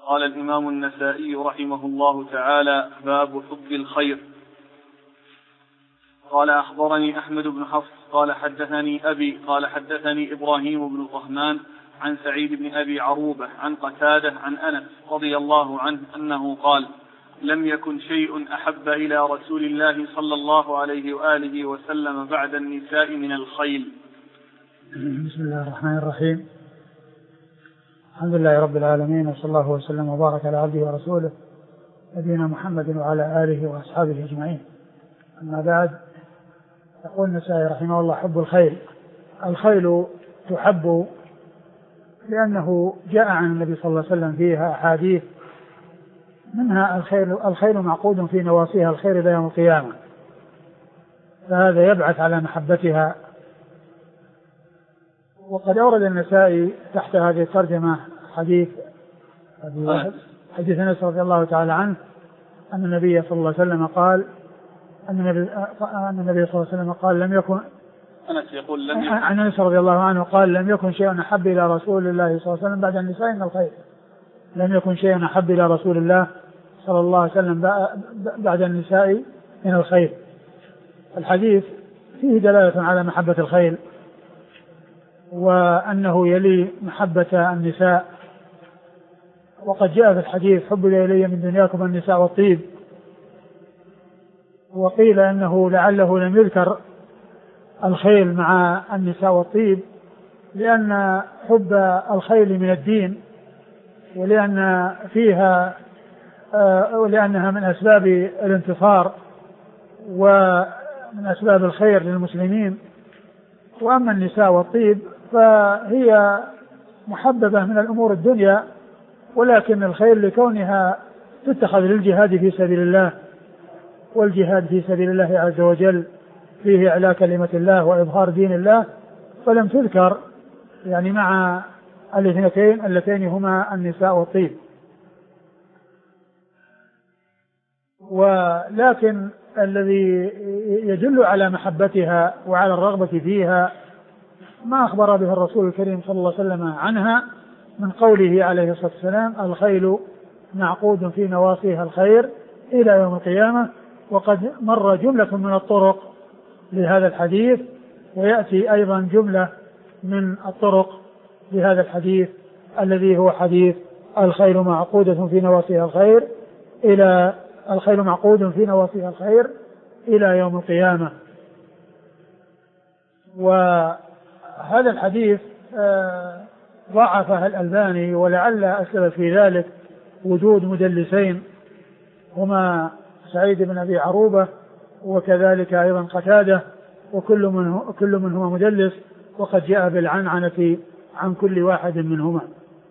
قال الإمام النسائي رحمه الله تعالى: باب حب الخير. قال: أخبرني أحمد بن حفص قال حدثني أبي قال حدثني إبراهيم بن طهمان عن سعيد بن أبي عروبة عن قتادة عن أنس رضي الله عنه أنه قال: لم يكن شيء أحب إلى رسول الله صلى الله عليه وآله وسلم بعد النساء من الخيل. بسم الله الرحمن الرحيم. الحمد لله رب العالمين، وصلى الله وسلم وبارك على عبده ورسوله نبينا محمد وعلى آله وأصحابه أجمعين. أما بعد، يقول النسائي رحمه الله: حب الخيل. الخيل تحب لأنه جاء عن النبي صلى الله عليه وسلم فيها أحاديث، منها الخيل معقود في نواصيها الخير إلى يوم القيامة، فهذا يبعث على محبتها. وقد أورد النسائي تحت هذه الترجمة حديث أنس رضي الله تعالى عنه أن النبي صلى الله عليه وسلم قال لم يكن عن أنس رضي الله عنه قال: لم يكن شيء أحب إلى رسول الله صلى الله عليه وسلم بعد النساء من الخير. لم يكن شيء أحب إلى رسول الله صلى الله عليه وسلم بعد النساء من الخير. الحديث فيه دلالة على محبة الخيل، وأنه يلي محبة النساء. وقد جاء في الحديث: حب إلي من دنياكم النساء والطيب. وقيل أنه لعله لم يذكر الخيل مع النساء والطيب لأن حب الخيل من الدين، ولأنها من أسباب الانتصار ومن أسباب الخير للمسلمين. وأما النساء والطيب فهي محببة من الأمور الدنيا، ولكن الخيل لكونها تتخذ للجهاد في سبيل الله، والجهاد في سبيل الله عز وجل فيه إعلاء كلمة الله وإظهار دين الله، فلم تذكر يعني مع الاثنتين اللتين هما النساء والطيب. ولكن الذي يدل على محبتها وعلى الرغبة فيها ما أخبر به الرسول الكريم صلى الله عليه وسلم عنها من قوله عليه الصلاة والسلام: الخيل معقود في نواصيها الخير إلى يوم القيامة. وقد مر جملة من الطرق لهذا الحديث، ويأتي أيضا جملة من الطرق لهذا الحديث الذي هو حديث الخيل معقودة في نواصيها الخير إلى يوم القيامة. وهذا الحديث ضعفه الألباني، ولعل السبب في ذلك وجود مدلسين هما سعيد بن أبي عروبة وكذلك أيضا قتادة، وكل منهما مدلس، وقد جاء بالعنعنة عن كل واحد منهما.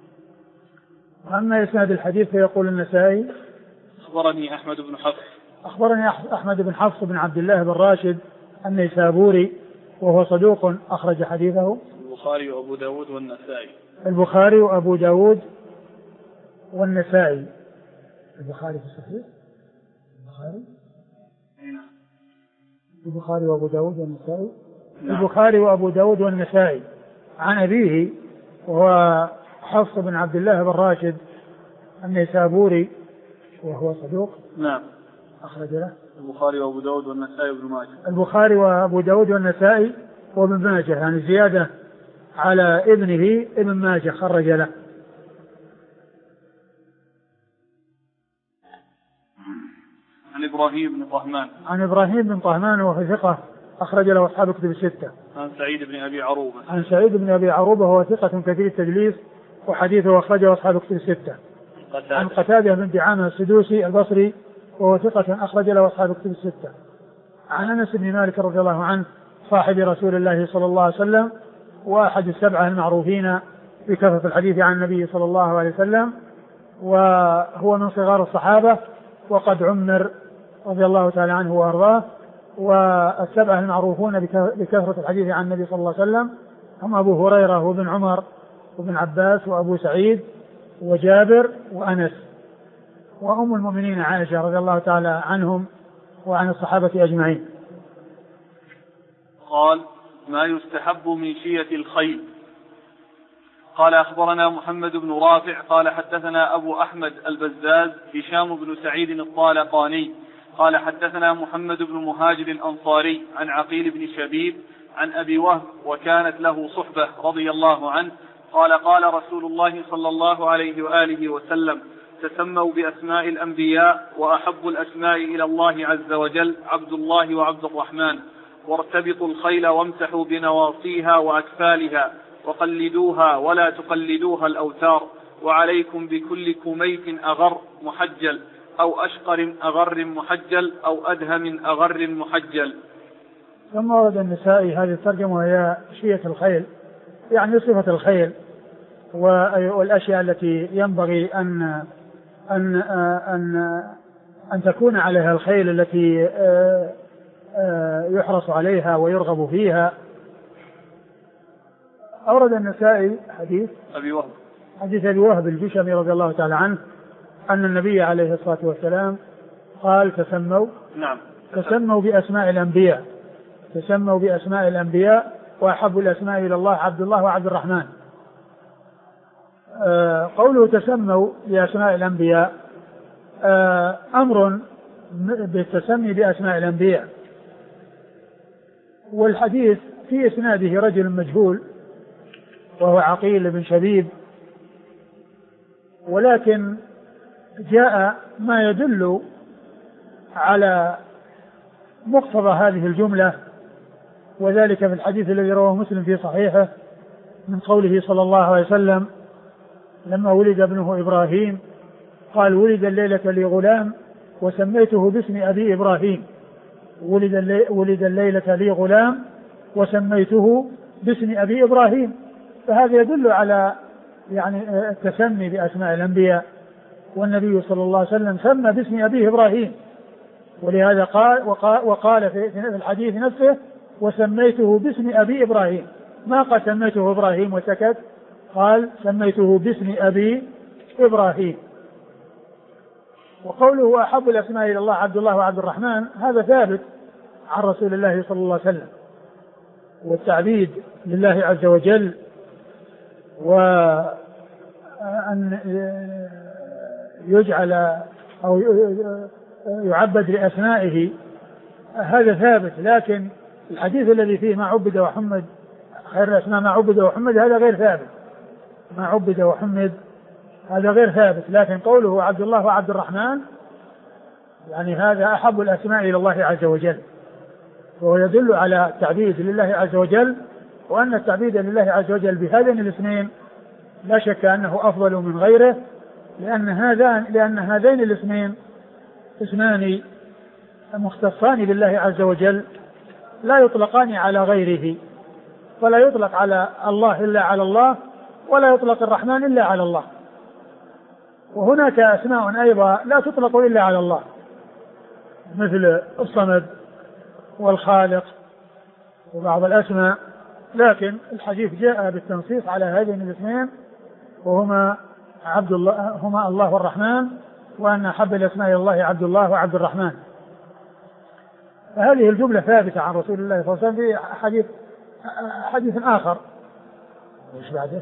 أما إسناد الحديث فيقول النسائي: أخبرني أحمد بن حفص بن عبد الله بن راشد النيسابوري، وهو صدوق أخرج حديثه البخاري وأبو داود والنسائي. البخاري وأبو داود والنسائي. البخاري في الصحيح؟ البخاري وأبو داود والنسائي. البخاري وأبو داود والنسائي عن أبيه، وهو حفص بن عبد الله بن راشد النيسابوري، وهو صدوق. نعم. أخرج له البخاري وأبو داود والنسائي وابن ماجه. البخاري وأبو داود والنسائي وابن ماجه، يعني زيادة على ابنه ابن ماجه خرج له. عن إبراهيم بن طهمان وهو ثقة أخرج له أصحاب كتب الستة. عن سعيد بن أبي عروبة وهو ثقة كثير التدليس، وحديثه أخرجه أصحاب كتب الستة. عن قتادة بن دعامة السدوسي البصري، وهو ثقة أخرج له أصحاب كتب الستة. عن أنس بن مالك رضي الله عنه صاحب رسول الله صلى الله عليه وسلم، وأحد السبعة المعروفين بكثرة الحديث عن النبي صلى الله عليه وسلم، وهو من صغار الصحابة، وقد عمر رضي الله تعالى عنه وأرضاه. والسبعة المعروفون بكثرة الحديث عن النبي صلى الله عليه وسلم هم أبو هريرة وابن عمر وابن عباس وأبو سعيد وجابر وأنس، وأم المؤمنين عائشة رضي الله تعالى عنهم وعن الصحابة أجمعين. قال: ما يستحب من شية الخيل. قال أخبرنا محمد بن رافع قال حدثنا أبو أحمد البزاز هشام بن سعيد الطالقاني قال حدثنا محمد بن مهاجر الأنصاري عن عقيل بن شبيب عن أبي وهب وكانت له صحبة رضي الله عنه قال قال رسول الله صلى الله عليه وآله وسلم تسموا بأسماء الأنبياء وأحب الأسماء إلى الله عز وجل عبد الله وعبد الرحمن وارتبطوا الخيل وامسحوا بنواصيها وأكفالها وقلدوها ولا تقلدوها الأوتار وعليكم بكل كميت أغر محجل أو أشقر أغر محجل أو أدهم أغر محجل. ثم ورد النسائي هذه الترجمة وهي شية الخيل يعني صفة الخيل والأشياء التي ينبغي أن تكون عليها الخيل التي يحرص عليها ويرغب فيها. أورد النسائي حديث أبي وهب الجشمي رضي الله تعالى عنه أن النبي عليه الصلاة والسلام قال تسموا بأسماء الأنبياء وأحب الأسماء إلى الله عبد الله وعبد الرحمن. قوله تسموا بأسماء الأنبياء أمر بالتسمي بأسماء الأنبياء، والحديث في إسناده رجل مجهول وهو عقيل بن شبيب، ولكن جاء ما يدل على مقتضى هذه الجملة، وذلك في الحديث الذي رواه مسلم في صحيحه من قوله صلى الله عليه وسلم لما ولد ابنه إبراهيم قال ولد الليلة لي غلام وسميته باسم أبي إبراهيم. ولد الليلة لي غلام وسميته باسم أبي إبراهيم. فهذا يدل على يعني التسمي بأسماء الأنبياء، والنبي صلى الله عليه وسلم سمى باسم أبيه إبراهيم، ولهذا وقال في الحديث نفسه وسميته باسم أبي إبراهيم، ما قال سميته إبراهيم وسكت، قال سميته باسم أبي إبراهيم. وقوله أحب الأسماء إلى الله عبد الله وعبد الرحمن هذا ثابت عن رسول الله صلى الله عليه وسلم، والتعبيد لله عز وجل وأن يجعل أو يعبد لأسمائه هذا ثابت، لكن الحديث الذي فيه ما عبد وحمد خير الأسماء ما عبد وحمد هذا غير ثابت، ما عبد وحمد هذا غير ثابت. لكن قوله عبد الله وعبد الرحمن يعني هذا أحب الأسماء إلى الله عز وجل، وهو يدل على التعبيد لله عز وجل، وأن التعبيد لله عز وجل بهذين الاثنين لا شك أنه أفضل من غيره، لأن هذين الاثنين اسمان مختصان بالله عز وجل لا يطلقان على غيره، فلا يطلق على الله إلا على الله، ولا يطلق الرحمن إلا على الله. وهناك أسماء أيضا لا تطلق إلا على الله مثل الصمد والخالق وبعض الأسماء، لكن الحديث جاء بالتنصيص على هذين الاثنين وهما عبد الله، هما الله والرحمن، وأن أحب الأسماء إلى الله عبد الله وعبد الرحمن. فهذه الجملة ثابتة عن رسول الله صلى الله عليه وسلم في حديث آخر. وش بعده؟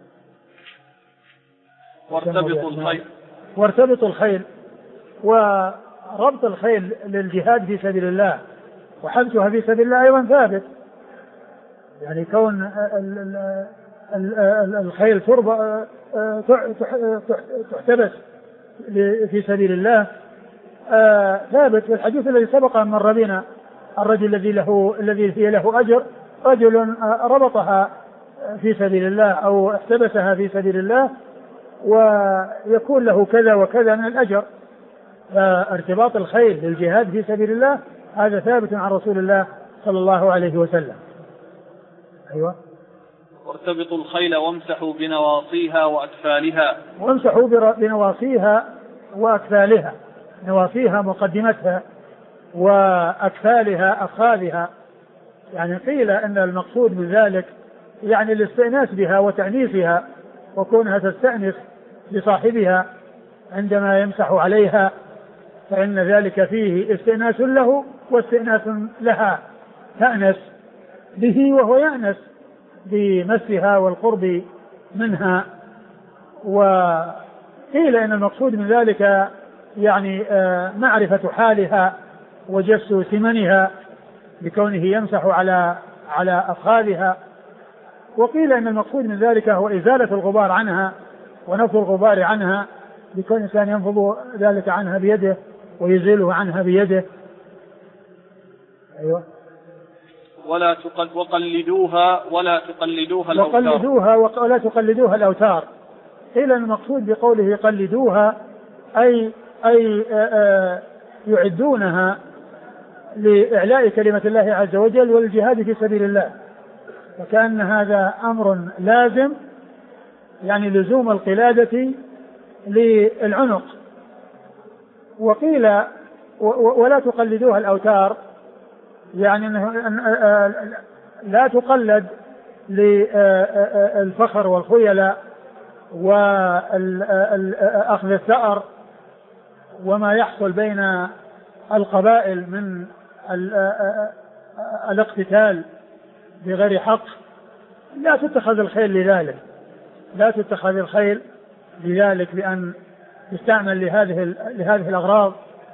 وارتبط الخيل، وربط الخيل للجهاد في سبيل الله وحبسها في سبيل الله أيضا ثابت، يعني كون الخيل تحتبس في سبيل الله ثابت في الحديث الذي سبق أن مر بنا، الرجل الذي هي له أجر، رجل ربطها في سبيل الله أو احتبسها في سبيل الله ويكون له كذا وكذا من الأجر. فارتباط الخيل للجهاد في سبيل الله هذا ثابت عن رسول الله صلى الله عليه وسلم. أيوة. وارتبطوا الخيل وامسحوا بنواصيها وأكفالها. وامسحوا بنواصيها وأكفالها، نواصيها مقدمتها وأكفالها أفخاذها، يعني قيل أن المقصود من ذلك يعني الاستئناس بها وتأنيسها، وكونها تستأنس بصاحبها عندما يمسح عليها، فإن ذلك فيه استئناس له واستئناس لها، تأنس به وهو يأنس بمسها والقرب منها. وقيل إن المقصود من ذلك يعني معرفة حالها وجس ثمنها بكونه يمسح على أفخاذها. وقيل إن المقصود من ذلك هو إزالة الغبار عنها ونفض الغبار عنها، بكون الإنسان ينفض ذلك عنها بيده ويزيله عنها بيده. أيوة. وقلدوها ولا تقلدوها الأوتار. قيل المقصود بقوله قلدوها أي يعدونها لإعلاء كلمة الله عز وجل والجهاد في سبيل الله، وكأن هذا أمر لازم، يعني لزوم القلادة للعنق. وقيل ولا تقلدوها الأوتار، يعني أنه لا تقلد للفخر والخيلاء وأخذ الثأر وما يحصل بين القبائل من الاقتتال بغير حق. لا تتخذ الخيل لذلك بأن يستعمل لهذه الأغراض.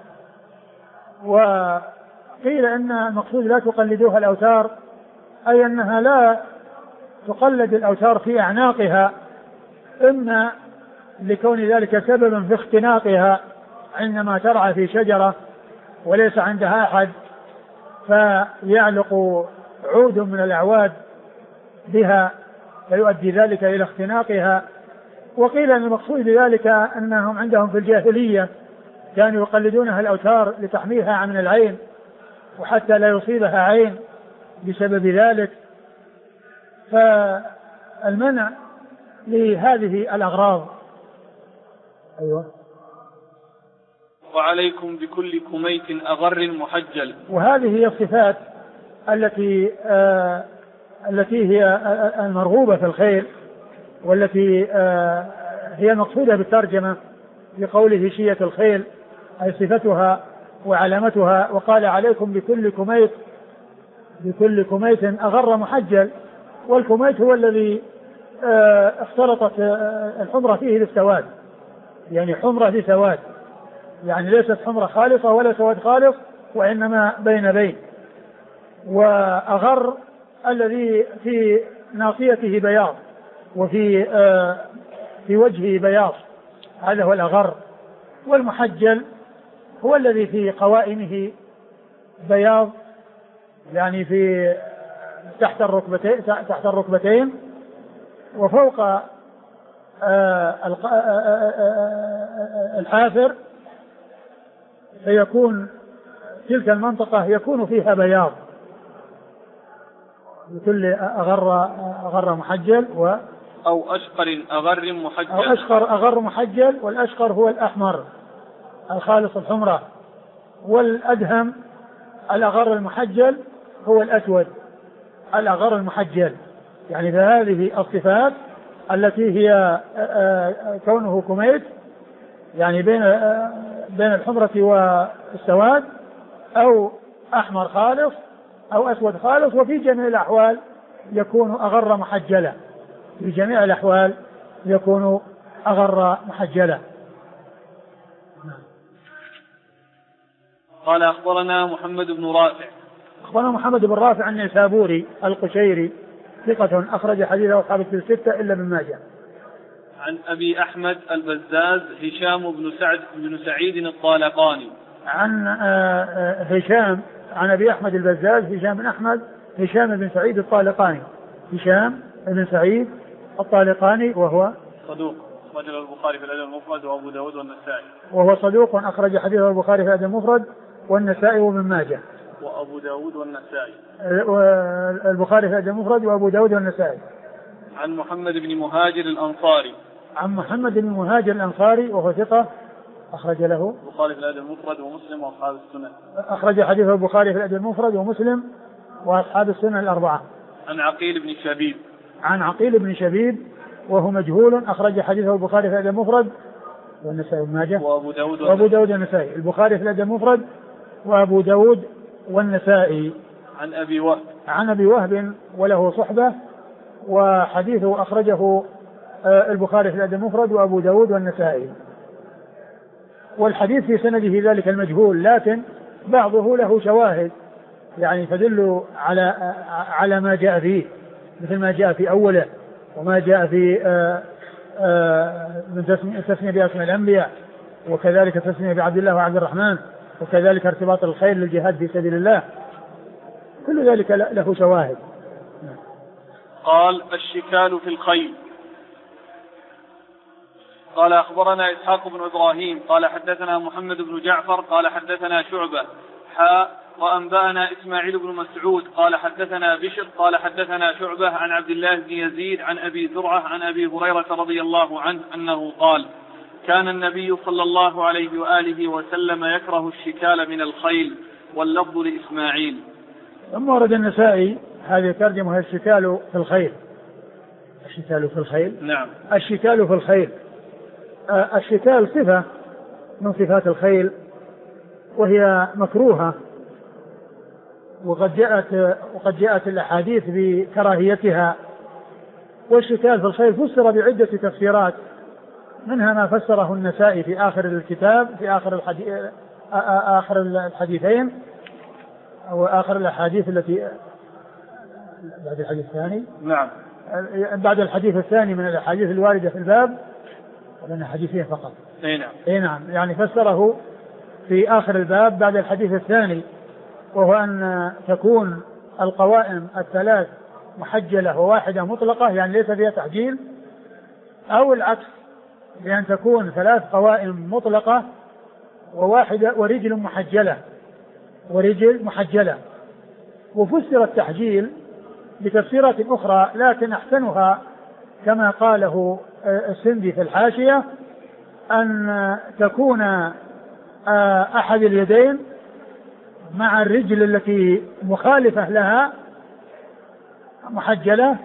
وقيل أن المقصود لا تقلدوها الأوتار، أي أنها لا تقلد الأوتار في أعناقها، إما لكون ذلك سببا في اختناقها عندما ترعى في شجرة وليس عندها أحد فيعلق عود من الأعواد بها فيؤدي ذلك إلى اختناقها. وقيل أن المقصود بذلك أنهم عندهم في الجاهلية كانوا يقلدونها الأوتار لتحميها عن العين وحتى لا يصيبها عين بسبب ذلك. فالمنع لهذه الأغراض. أيوة. وعليكم بكل كميت أغر محجل. وهذه هي الصفات التي هي المرغوبة في الخير، والتي هي المقصودة بالترجمة بقوله شية الخيل، أي صفتها وعلامتها. وقال عليكم بكل كميت أغر محجل. والكميت هو الذي اختلطت الحمرة فيه بالسواد، يعني حمرة بسواد، يعني ليست حمرة خالصة ولا سواد خالص، وإنما بين. وأغر الذي في ناصيته بياض وفي وجهه بياض، هذا هو الأغر. والمحجل هو الذي في قوائمه بياض، يعني في تحت الركبتين وفوق الحافر، فيكون تلك المنطقة يكون فيها بياض. بكل أغر محجل أو أشقر أغر محجل. أو أشقر أغر محجل. والأشقر هو الأحمر الخالص الحمرة، والأدهم الأغر المحجل هو الأسود الأغر المحجل. يعني فهذه الصفات التي هي كونه كميت، يعني بين الحمرة والسواد، أو أحمر خالص أو أسود خالص. وفي جميع الأحوال يكون أغر محجلة، في جميع الأحوال يكون أغر محجلة. قال أخبرنا محمد بن رافع. أخبرنا محمد بن رافع النيسابوري القشيري ثقة أخرج حديثه أصحاب الكتب الستة إلا ابن ماجه. عن أبي أحمد البزاز هشام بن سعيد الطالقاني. عن هشام عن أبي أحمد البزاز هشام بن سعيد الطالقاني. هشام بن سعيد الطالقاني وهو صدوق أخرج البخاري في الأدب المفرد وأبو داود والنسائي. وهو صدوق أخرج حديثه البخاري في الأدب المفرد والنسائي وابن ماجه. وأبو داود والنسائي. البخاري في الأدب المفرد وأبو داود والنسائي. عن محمد بن مهاجر الأنصاري. عن محمد بن مهاجر الأنصاري وهو ثقة أخرج له البخاري في الأدب المفرد ومسلم وأصحاب السنن. أخرج حديثه البخاري في الأدب المفرد ومسلم وأصحاب السنن الأربعة. عن عقيل بن شبيب. عن عقيل بن شبيب وهو مجهول أخرج حديثه البخاري في الأدب المفرد والنسائي وابن ماجه وأبو داود والنسائي. البخاري في الأدب المفرد وأبو داود والنسائي. عن أبي وهب وله صحبة، وحديثه أخرجه البخاري في الأدب المفرد وأبو داود والنسائي. والحديث في سنده ذلك المجهول، لكن بعضه له شواهد يعني تدل على ما جاء فيه، مثل ما جاء في أوله وما جاء في من تسمية بأسماء الأنبياء، وكذلك تسمية بعبد الله وعبد الرحمن، وكذلك ارتباط الخير للجهاد في سبيل الله، كل ذلك له شواهد. قال الشكال في الخيل. قال أخبرنا إسحاق بن إبراهيم قال حدثنا محمد بن جعفر قال حدثنا شعبة وأنبأنا إسماعيل بن مسعود قال حدثنا بشر قال حدثنا شعبة عن عبد الله بن يزيد عن أبي زرعة عن أبي هريرة رضي الله عنه أنه قال كان النبي صلى الله عليه وآله وسلم يكره الشكال من الخيل، واللفظ لإسماعيل. ثم ورد النسائي هذه ترجمة الشكال في الخيل. الشكال في الخيل، نعم. الشكال في الخيل، الشكال صفة من صفات الخيل وهي مكروهة، وقد جاءت الأحاديث بكراهيتها. والشكال في الخيل فسر بعدة تفسيرات، منها ما فسره النسائي في آخر الكتاب في آخر الحديثين أو آخر الأحاديث التي بعد الحديث الثاني، نعم، بعد الحديث الثاني من الأحاديث الواردة في الباب، لأن حديثين فقط. أي نعم، يعني فسره في آخر الباب بعد الحديث الثاني، وهو أن تكون القوائم الثلاث محجلة وواحدة مطلقة، يعني ليس فيها تعجيل، أو العكس، بأن تكون ثلاث قوائم مطلقة وواحدة ورجل محجلة. وفسر التحجيل بتفسيرات أخرى، لكن أحسنها كما قاله السندي في الحاشية أن تكون أحد اليدين مع الرجل التي مخالفة لها محجلة،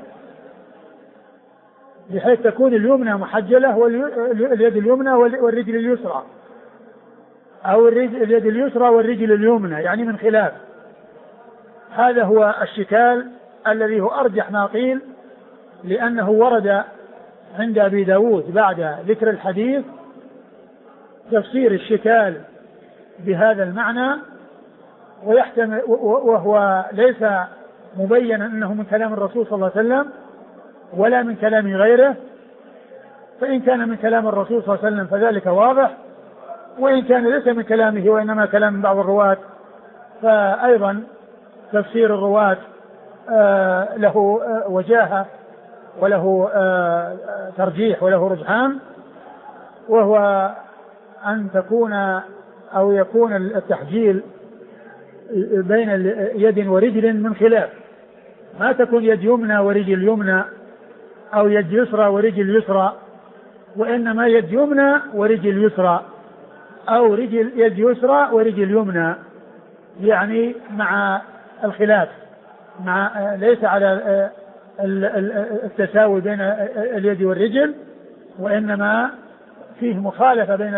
بحيث تكون اليمنى محجلة واليد اليمنى والرجل اليسرى، أو اليد اليسرى والرجل اليمنى، يعني من خلاف. هذا هو الشكال الذي هو أرجح ما قيل، لأنه ورد عند أبي داود بعد ذكر الحديث تفسير الشكال بهذا المعنى، ويحتمل وهو ليس مبينا أنه من كلام الرسول صلى الله عليه وسلم ولا من كلام غيره، فإن كان من كلام الرسول صلى الله عليه وسلم فذلك واضح، وإن كان ليس من كلامه وإنما كلام بعض الرواة فأيضا تفسير الرواة له وجاهة وله ترجيح وله رجحان، وهو أن تكون أو يكون التحجيل بين يد ورجل من خلاف، ما تكون يد يمنى ورجل يمنى أو يد يسرى ورجل يسرى، وإنما يد يمنى ورجل يسرى أو يد يسرى ورجل يمنى، يعني مع الخلاف، مع ليس على التساوي بين اليد والرجل، وإنما فيه مخالفة بين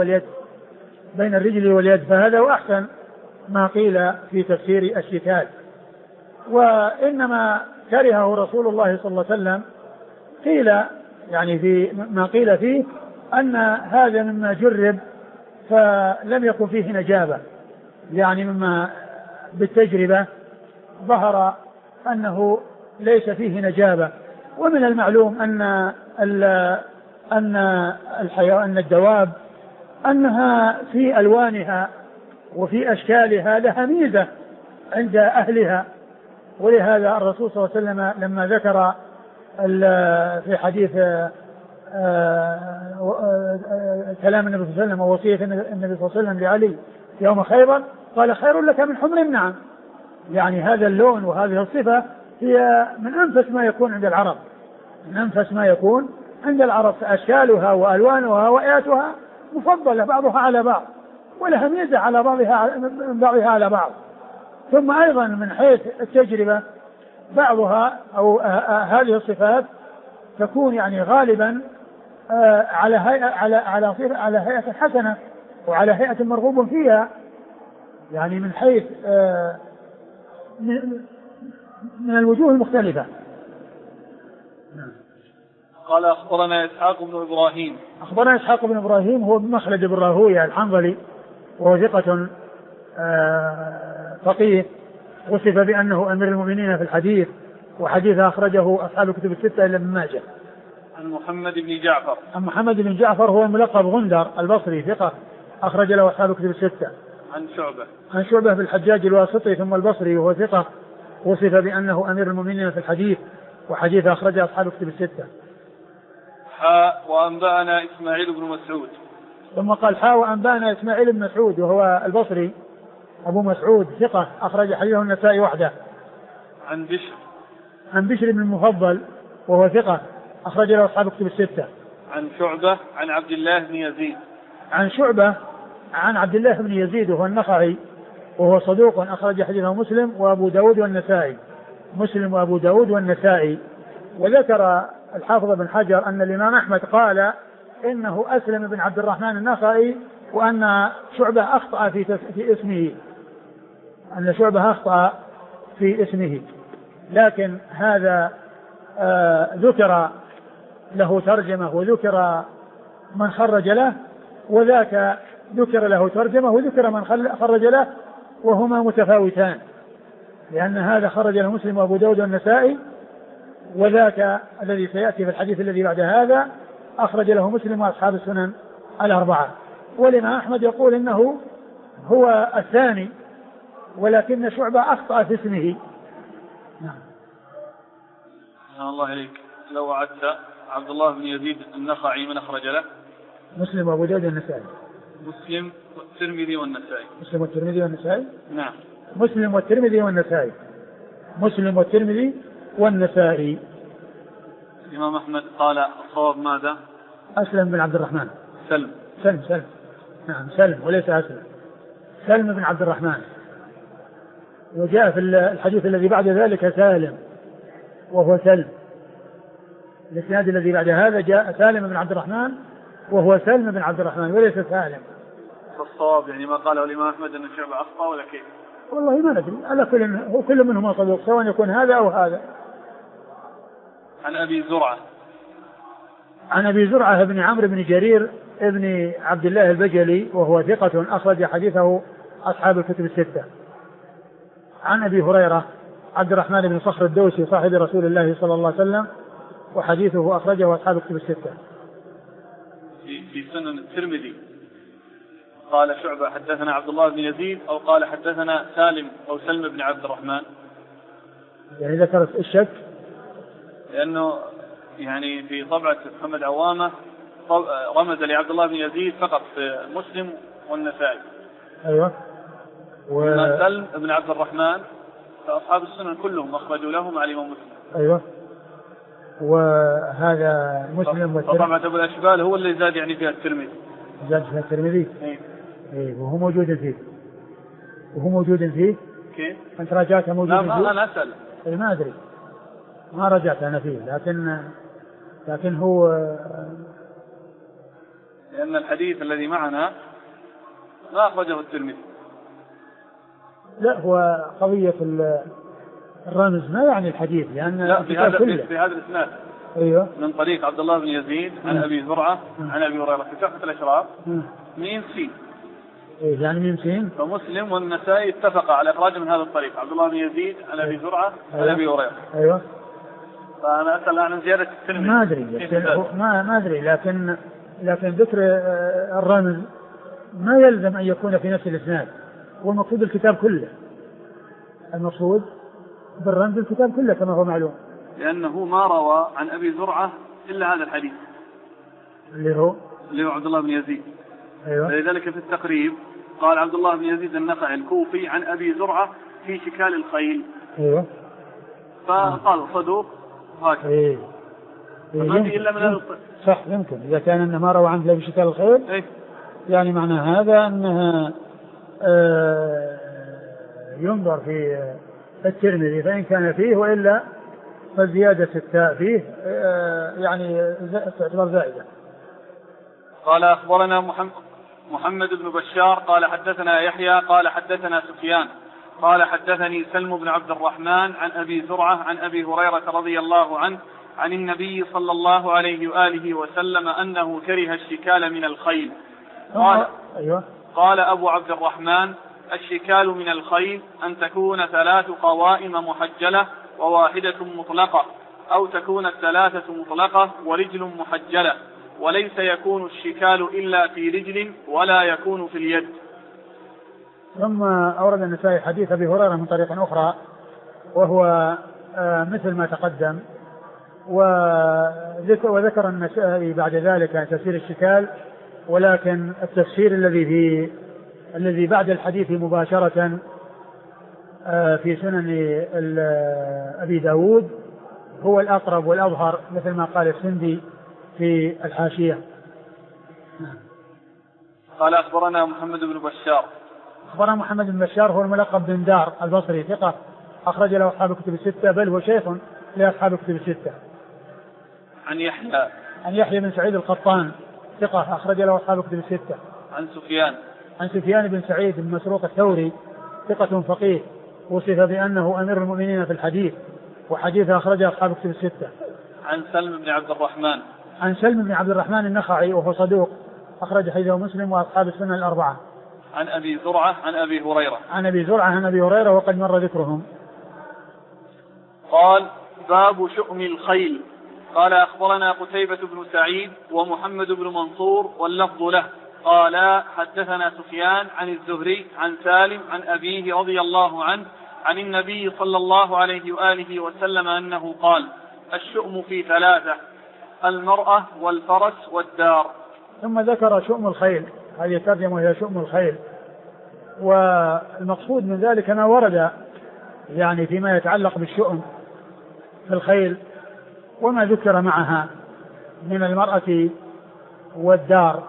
الرجل واليد، فهذا هو أحسن ما قيل في تفسير الشكال. وإنما كرهه رسول الله صلى الله عليه وسلم قيل يعني في ما قيل فيه أن هذا مما جرب فلم يكن فيه نجابة، يعني مما بالتجربة ظهر أنه ليس فيه نجابة. ومن المعلوم أن الدواب أنها في ألوانها وفي أشكالها لها ميزة عند أهلها، ولهذا الرسول صلى الله عليه وسلم لما ذكر في حديث كلام النبي صلى الله عليه وسلم ووصية النبي صلى الله عليه وسلم لعلي يوم خيبر قال خير لك من حمر النعم، يعني هذا اللون وهذه الصفة هي من أنفس ما يكون عند العرب، فأشكالها وألوانها وآياتها مفضلة بعضها على بعض، ولها ميزة على بعضها على بعض. ثم أيضا من حيث التجربة بعضها أو هذه الصفات تكون يعني غالبا على هيئة حسنة وعلى هيئة مرغوب فيها، يعني من حيث من الوجوه المختلفة. قال أخبرنا إسحاق بن إبراهيم. أخبرنا إسحاق بن إبراهيم هو بن مخلد بن راهويه الحنظلي وهو ثقة فقيه، وصف بأنه أمير المؤمنين في الحديث، وحديث أخرجه أصحاب الكتب الستة إلا ابن ماجه. عن محمد بن جعفر. عن محمد بن جعفر هو ملقب غندر البصري ثقة أخرج له أصحاب الكتب الستة. عن شعبة. عن شعبة بن الحجاج الواسطي ثم البصري وهو ثقة، وصف بأنه أمير المؤمنين في الحديث، وحديث أخرجه أصحاب الكتب الستة. وأنبأنا إسماعيل بن مسعود. ثم قال وأنبأنا إسماعيل بن مسعود وهو البصري أبو مسعود ثقة أخرج حديثه النسائي وحده. عن بشر. عن بشر بن المفضل وهو ثقة أخرج له أصحاب الكتب الستة. عن شعبة عن عبد الله بن يزيد. عن شعبة عن عبد الله بن يزيد وهو النخعي وهو صدوق أخرج حديثه مسلم وأبو داود والنسائي. مسلم وأبو داود والنسائي. وذكر الحافظ بن حجر أن الإمام أحمد قال إنه أسلم بن عبد الرحمن النخعي، وأن شعبة أخطأ في اسمه، أن شعبة أخطأ في اسمه، لكن هذا ذكر له ترجمة وذكر من خرج له، وذاك ذكر له ترجمة وذكر من خرج له، وهما متفاوتان، لأن هذا خرج له مسلم وأبو داود والنسائي، وذاك الذي سيأتي في الحديث الذي بعد هذا أخرج له مسلم وأصحاب السنن الأربعة. والإمام أحمد يقول إنه هو الثاني، ولكن شعبة أخطأ في اسمه. نعم. الله عليك، لو وعدت عبد الله بن يزيد النخعي من أخرج له؟ مسلم وأبو داود والنسائي. مسلم والترمذي والنسائي. مسلم والترمذي والنسائي. نعم. مسلم والترمذي والنسائي. مسلم والترمذي والنسائي. الإمام أحمد قال الصواب ماذا؟ أسلم بن عبد الرحمن. سلم. نعم سلم وليس أسلم. سلم بن عبد الرحمن. وجاء في الحديث الذي بعد ذلك سالم وهو سلم. الإسناد الذي بعد هذا جاء سالم بن عبد الرحمن وهو سلم بن عبد الرحمن وليس سالم. فالصواب يعني ما قاله الإمام أحمد أن شعبة أخطأ ولا كيف؟ والله ما ندري، على كل منهما صدوق، سواء يكون هذا أو هذا. عن أبي زرعة. عن أبي زرعة بن عمرو بن جرير ابن عبد الله البجلي وهو ثقة أخرج حديثه أصحاب الكتب الستة. عن أبي هريرة عبد الرحمن بن صخر الدوسي صاحب رسول الله صلى الله عليه وسلم، وحديثه أخرجه أصحاب الكتب الستة. في سنن الترمذي قال شعبة حدثنا عبد الله بن يزيد، أو قال حدثنا سالم أو سلم بن عبد الرحمن، يعني ذكر الشك، لأنه يعني في طبعة محمد عوامة رمز لعبد الله بن يزيد فقط في مسلم والنسائي. أيوة. سلم بن عبد الرحمن فأصحاب السنن كلهم أخرجوا له مع الإمام مسلم. أيوة. وهذا مسلم والترمذي. طبعة أبو الأشبال هو اللي زاد يعني فيها الترمذي. زاد فيها الترمذي. إيه. وهو موجود فيه. كيف؟ أنت راجعت موجود فيه؟ لا أنا أسأل. ما أدري، ما رجعت أنا فيه، لكن هو لأن الحديث الذي معنا ما أخرجه الترمذي. لا، هو قضية الرمز ما يعني الحديث، لأن لا في هذا الإسناد. أيوة. من طريق عبد الله بن يزيد عن أبي زرعة عن أبي هريرة في تحفة الأشراف ميم سين. إيه يعني ميم سين؟ فمسلم والنسائي اتفق على إخراجه من هذا الطريق، عبد الله بن يزيد عن أبي زرعة عن أبي هريرة. أيوة. فأنا أسأل عن زيادة الترمذي. ما أدري، ما أدري، لكن ذكر الرمز ما يلزم أن يكون في نفس الإسناد، والمقصود الكتاب كله، المقصود بالرمز الكتاب كله كما هو معلوم، لأنه ما روى عن أبي زرعة إلا هذا الحديث اللي هو عبد الله بن يزيد. أيوة. فلذلك في التقريب قال عبد الله بن يزيد النخعي الكوفي عن أبي زرعة في شكال الخيل. أيوة. فقال صدوق هكذا. إيه. ما في إلا من هذا. صح، يمكن إذا كان أنه ما روى عنه في شكال الخيل. إيه؟ يعني معنى هذا أنها ينظر في الترمذي فإن كان فيه، وإلا فزيادة التاء فيه يعني تعتبر زائدة. قال أخبرنا محمد بن بشار قال حدثنا يحيى قال حدثنا سفيان قال حدثني سلم بن عبد الرحمن عن أبي زرعة عن أبي هريرة رضي الله عنه عن النبي صلى الله عليه وآله وسلم أنه كره الشكال من الخيل. قال أبو عبد الرحمن: الشكال من الخيل أن تكون 3 قوائم محجلة وواحدة مطلقة، أو تكون 3 مطلقة ورجل محجلة، وليس يكون الشكال إلا في رجل ولا يكون في اليد. ثم أورد النسائي حديث أبي هريرة من طريق أخرى وهو مثل ما تقدم، وذكر النسائي بعد ذلك تفسير الشكال، ولكن التفسير الذي بعد الحديث مباشرة في سنن أبي داود هو الأقرب والأظهر، مثل ما قال السندي في الحاشية. قال أخبرنا محمد بن بشار. أخبرنا محمد بن بشار هو الملقب بن دار البصري، ثقة أخرج له أصحاب الكتب الستة، بل هو شيخ لأصحاب الكتب الستة. عن يحيى بن سعيد القطان، ثقة أخرج له أصحاب الكتب الستة. عن سفيان بن سعيد بن مسروق الثوري، ثقة فقيه، وصف بأنه أمير المؤمنين في الحديث، وحديثه أخرجه أصحاب الكتب الستة. عن سلم بن عبد الرحمن النخعي وهو صدوق، أخرج حديثه مسلم وأصحاب السنن الأربعة. عن أبي زرعة عن أبي هريرة وقد مر ذكرهم. قال: باب شؤم الخيل. قال أخبرنا قتيبة بن سعيد ومحمد بن منصور واللفظ له قال حدثنا سفيان عن الزهري عن سالم عن أبيه رضي الله عنه عن النبي صلى الله عليه وآله وسلم أنه قال: الشؤم في 3: المرأة والفرس والدار. ثم ذكر شؤم الخيل، هذه ترجمة هي شؤم الخيل، والمقصود من ذلك ما ورد يعني فيما يتعلق بالشؤم في الخيل وما ذكر معها من المرأة والدار.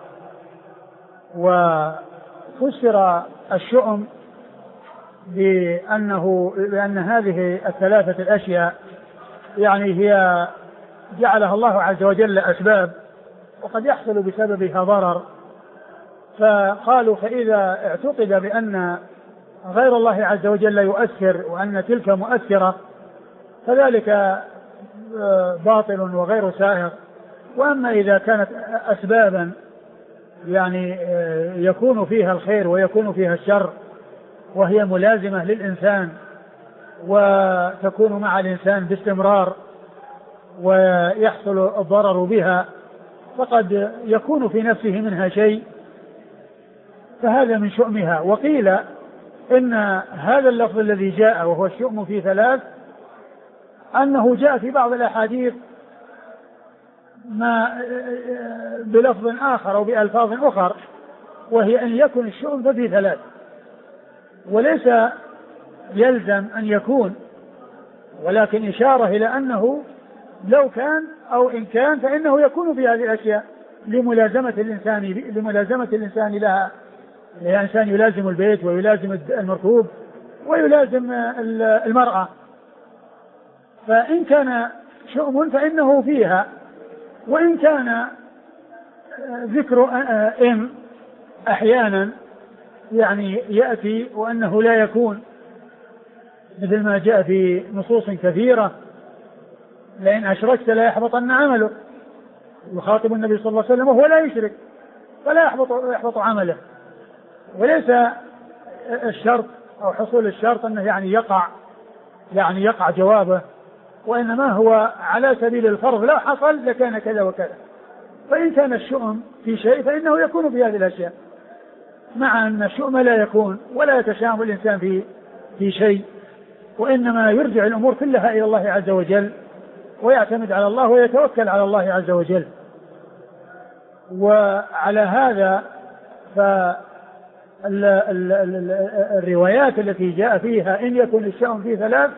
وفسر الشؤم بأن هذه 3 الأشياء يعني هي جعلها الله عز وجل أسباب، وقد يحصل بسببها ضرر، فقالوا فإذا اعتقد بأن غير الله عز وجل يؤثر وأن تلك مؤثرة فذلك باطل وغير سائغ. وأما إذا كانت أسبابا يعني يكون فيها الخير ويكون فيها الشر، وهي ملازمة للإنسان وتكون مع الإنسان باستمرار ويحصل الضرر بها، فقد يكون في نفسه منها شيء، فهذا من شؤمها. وقيل إن هذا اللفظ الذي جاء وهو الشؤم في 3 أنه جاء في بعض الأحاديث ما بلفظ آخر أو بألفاظ أخر، وهي أن يكون الشؤم ففي 3، وليس يلزم أن يكون، ولكن إشارة إلى أنه لو كان أو إن كان فإنه يكون في هذه الأشياء لملازمة الإنسان لها. الإنسان يلازم البيت ويلازم المركوب ويلازم المرأة، فإن كان شؤم فإنه فيها، وإن كان ذكر إن أحيانا يعني يأتي وأنه لا يكون، مثل ما جاء في نصوص كثيرة: لئن أشركت لا يحبطن عمله. يخاطب النبي صلى الله عليه وسلم وهو لا يشرك فلا يحبط عمله. وليس الشرط أو حصول الشرط أنه يعني يقع جوابه، وإنما هو على سبيل الفرض، لا حصل لكان كذا وكذا. فإن كان الشؤم في شيء فإنه يكون في هذه الأشياء، مع أن الشؤم لا يكون ولا يتشائم الإنسان في شيء، وإنما يرجع الأمور كلها إلى الله عز وجل ويعتمد على الله ويتوكل على الله عز وجل. وعلى هذا الروايات التي جاء فيها إن يكون الشؤم في 3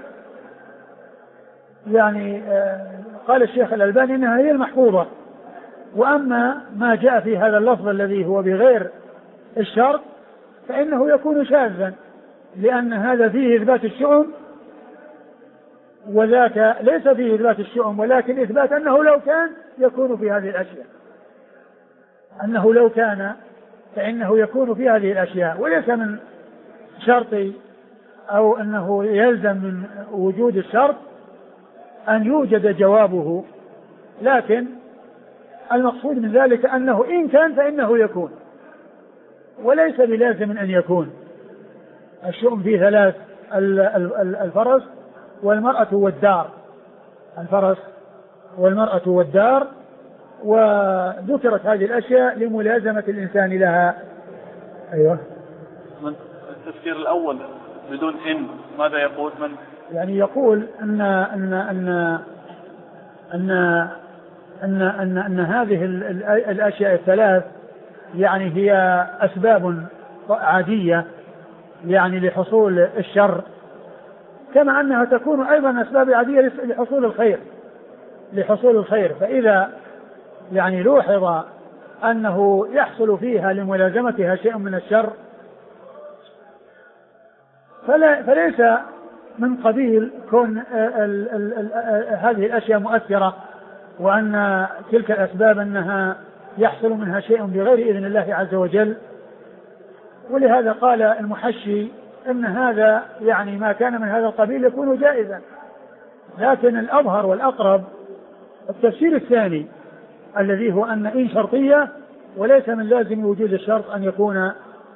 يعني قال الشيخ الألباني إنها هي المحفوظة. وأما ما جاء في هذا اللفظ الذي هو بغير الشرط فإنه يكون شاذا، لأن هذا فيه إثبات الشؤم وذاك ليس فيه إثبات الشؤم، ولكن إثبات أنه لو كان يكون في هذه الأشياء، أنه لو كان فإنه يكون في هذه الأشياء، وليس من شرط أو أنه يلزم من وجود الشرط أن يوجد جوابه، لكن المقصود من ذلك أنه إن كان فإنه يكون، وليس بلازم أن يكون. الشؤم فيه ثلاث: الفرس والمرأة والدار، الفرس والمرأة والدار، وذكرت هذه الأشياء لملازمة الإنسان لها. أيوة. من التفسير الأول بدون إن ماذا يقول؟ من يعني يقول أن هذه الأشياء الثلاث يعني هي أسباب عادية يعني لحصول الشر، كما أنها تكون أيضا أسباب عادية لحصول الخير. فإذا يعني لوحظ أنه يحصل فيها لملازمتها شيء من الشر فليس من قبيل كون هذه الأشياء مؤثرة، وأن تلك الأسباب أنها يحصل منها شيء بغير إذن الله عز وجل. ولهذا قال المحشي أن هذا يعني ما كان من هذا القبيل يكون جائزا، لكن الأظهر والأقرب التفسير الثاني الذي هو أن إن شرطية وليس من لازم وجود الشرط أن يكون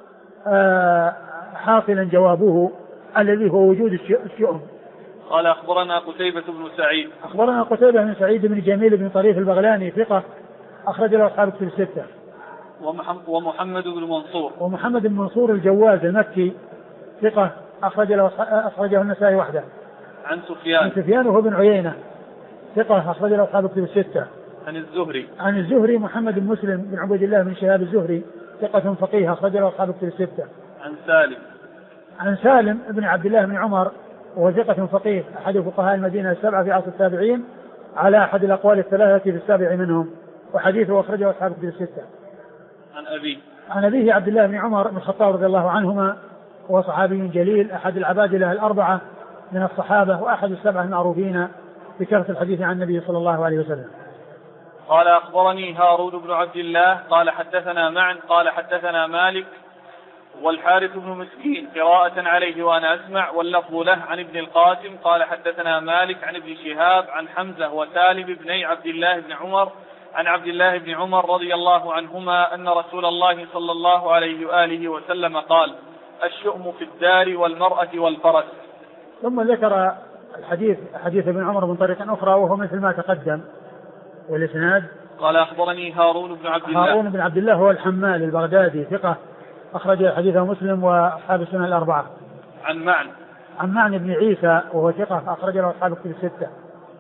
حاصلا جوابه الذي هو وجود الشؤم. قال أخبرنا قتيبة بن سعيد. أخبرنا قتيبة بن سعيد بن جميل بن طريف البغلاني ثقة أخرج له أصحاب الكتب الستة. ومحمد بن منصور. ومحمد بن منصور الجواز المكي ثقة أخرجه النسائي وحده. عن سفيان وهو بن عيينة ثقة أخرج له أصحاب الكتب الستة. عن الزهري محمد بن مسلم بن عبد الله بن شهاب الزهري ثقة فقيه أخرج له أصحاب الكتب الستة. عن سالم بن عبد الله بن عمر وهو ثقة فقيه أحد فقهاء المدينة السبعة في عصر التابعين على أحد الأقوال الثلاثة في السابع منهم، وحديثه أخرجه أصحاب الكتب الستة. عن أبيه عبد الله بن عمر بن الخطاب رضي الله عنهما، وهو صحابي جليل أحد العبادلة الأربعة من الصحابة وأحد السبعة المعروفين بكثرة الحديث عن النبي صلى الله عليه وسلم. قال أخبرني هارون بن عبد الله قال حدثنا معن قال حدثنا مالك والحارث بن مسكين قراءة عليه وأنا أسمع، واللفظ له عن ابن القاسم قال حدثنا مالك عن ابن شهاب عن حمزة وسالم بن عبد الله بن عمر عن عبد الله بن عمر رضي الله عنهما أن رسول الله صلى الله عليه وآله وسلم قال: الشؤم في الدار والمرأة والفرس. ثم ذكر حديث ابن عمر من طريق أخرى وهو مثل ما تقدم، والإسناد قال أخبرني هارون بن عبد الله هو الحمال البغدادي ثقة أخرج حديثه مسلم وأصحاب السنن الأربعة. عن معن بن عيسى وهو ثقة أخرج له أصحاب الكتب الستة.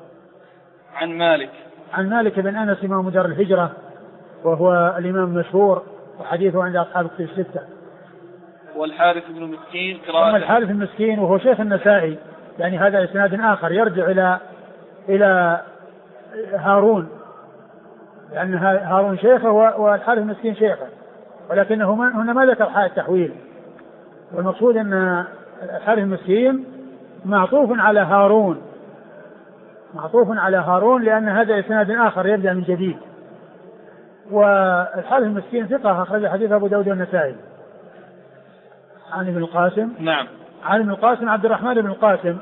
عن مالك بن أنس إمام دار الهجرة وهو الإمام المشهور وحديثه عند أصحاب الكتب الستة. والحارث بن مسكين الحارث المسكين وهو شيخ النسائي، يعني هذا إسناد آخر يرجع إلى هارون، لأن هارون شيخه والحارث المسكين شيخه، ولكنه هنا ما ذكر حال التحويل، والمقصود أن الحارث المسكين معطوف على هارون لأن هذا إسناد آخر يبدأ من جديد. والحارث المسكين ثقة أخرج حديث أبو داود والنسائي. عن ابن القاسم عن ابن القاسم عبد الرحمن بن القاسم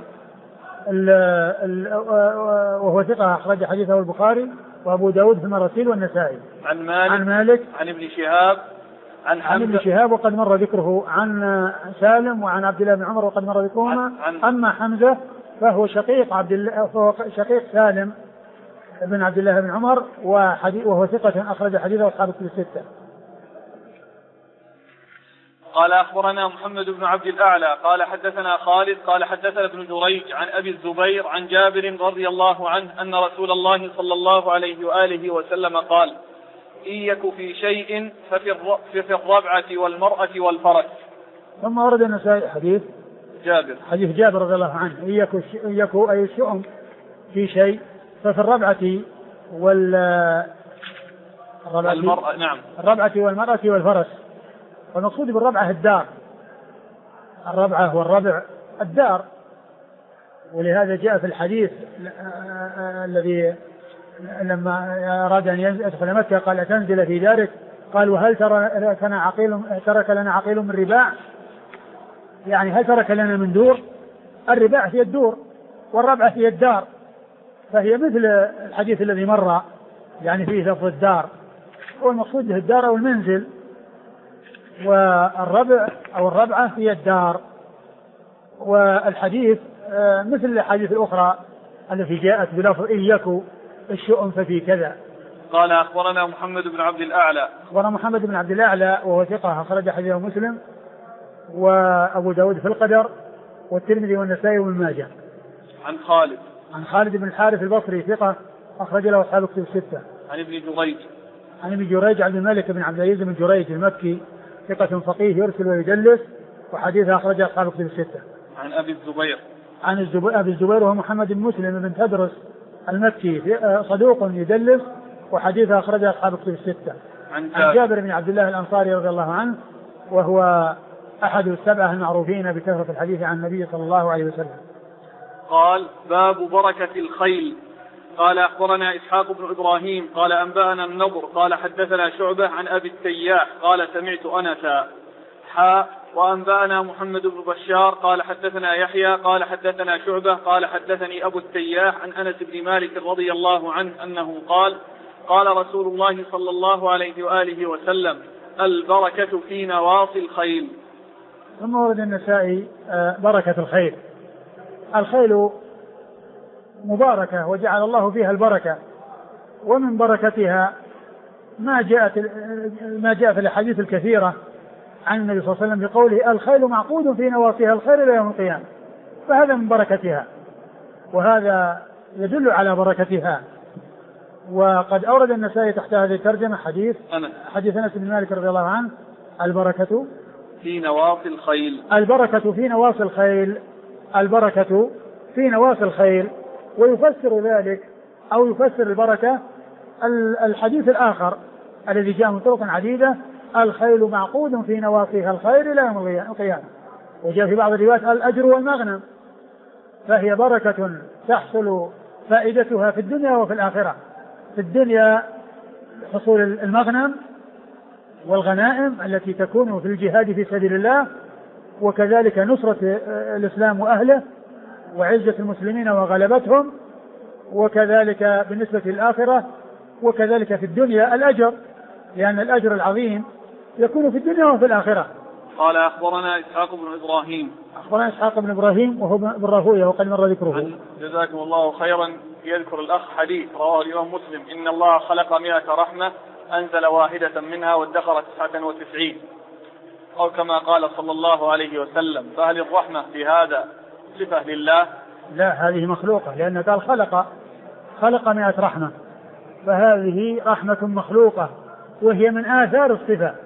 وهو ثقة أخرج حديثه البخاري وأبو داود في المراسيل والنسائي. عن مالك عن ابن شهاب عن ابن شهاب وقد مر ذكره، عن سالم وعن عبد الله بن عمر وقد مر ذكرهما. أما حمزة فهو شقيق سالم بن عبد الله بن عمر وهو ثقة أخرج حديثه أصحاب الكتب الستة. قال أخبرنا محمد بن عبد الأعلى قال حدثنا خالد قال حدثنا ابن جريج عن أبي الزبير عن جابر رضي الله عنه أن رسول الله صلى الله عليه وآله وسلم قال: إن يك في شيء ففي الربعة والمرأة والفرس. ثم ورد النسائي حديث جابر رضي الله عنه: إن يك أي الشؤم في شيء ففي الربعة والمرأة. نعم. الربعة والمرأة والفرس. والمقصود بالربعة الدار، الربعة والربع الدار، ولهذا جاء في الحديث الذي لما أراد أن يدخل مكة قال: أتنزل في دارك؟ قال: وهل ترك لنا عقيل من رباع؟ يعني هل ترك لنا من دور؟ الرباع هي الدور والربعة هي الدار، فهي مثل الحديث الذي مر يعني فيه لفظ الدار، والمقصود به الدار أو المنزل، والربع أو الربعة هي الدار. والحديث مثل الحديث الأخرى التي جاءت بلفظ إن يكو الشؤم ففي كذا. قال أخبرنا محمد بن عبد الأعلى. أخبرنا محمد بن عبد الأعلى وهو ثقة أخرج حديثه مسلم وأبو داود في القدر والترمذي والنسائي وابن ماجه. عن خالد بن الحارث البصري ثقة أخرج له أصحاب كتب الستة. عن ابن جريج عبد الملك بن عبد العزيز بن جريج المكي ثقة فقيه يرسل ويدلس وحديثه أخرج أصحاب كتب الستة. عن أبي الزبير. أبي الزبير وهو محمد بن مسلم بن تدرس المكي صدوق يدلس وحديثه أخرج أصحاب كتب الستة. عن جابر بن عبد الله الأنصاري رضي الله عنه وهو أحد السبعة المعروفين بكثرة الحديث عن النبي صلى الله عليه وسلم. قال باب بركة الخيل. قال أخبرنا إسحاق بن إبراهيم قال أنبأنا النضر قال حدثنا شعبة عن أبي التياح قال سمعت أنسا وأنبأنا محمد بن بشار قال حدثنا يحيى قال حدثنا شعبة قال حدثني أبو التياح عن أنس بن مالك رضي الله عنه أنه قال قال رسول الله صلى الله عليه وآله وسلم البركة في نواصي الخيل. ثم ورد النسائي بركة الخيل. الخيل مباركة وجعل الله فيها البركة، ومن بركتها ما جاء في الأحاديث الكثيرة عن النبي صلى الله عليه وسلم بقوله الخيل معقود في نواصيها الخير إلى يوم القيامة، فهذا من بركتها وهذا يدل على بركتها. وقد أورد النسائي تحت هذه الترجمة حديث أنس بن مالك رضي الله عنه البركة في نواصي الخيل. البركة في نواصي الخيل. البركة في نواصي الخيل. ويفسر ذلك أو يفسر البركة الحديث الآخر الذي جاء من طرق عديدة الخيل معقود في نواصيها الخير إلى يوم القيامة. وجاء في بعض الروايات الأجر والمغنم، فهي بركة تحصل فائدتها في الدنيا وفي الآخرة. في الدنيا حصول المغنم والغنائم التي تكون في الجهاد في سبيل الله، وكذلك نصرة الإسلام وأهله وعزة المسلمين وغلبتهم، وكذلك بالنسبة للآخرة، وكذلك في الدنيا الأجر، لأن الأجر العظيم يكون في الدنيا وفي الآخرة. قال أخبرنا إسحاق بن إبراهيم. أخبرنا إسحاق بن إبراهيم وهو بن راهويه وقد مر ذكره. جزاكم الله خيرا. يذكر الأخ حديث رواه الإمام مسلم إن الله خلق 100 رحمة أنزل واحدة منها وادخر 99، أو كما قال صلى الله عليه وسلم. فهل الرحمة في هذا صفة لله؟ لا، هذه مخلوقة، لأنه قال خلق 100 رحمة، فهذه رحمة مخلوقة وهي من آثار الصفة،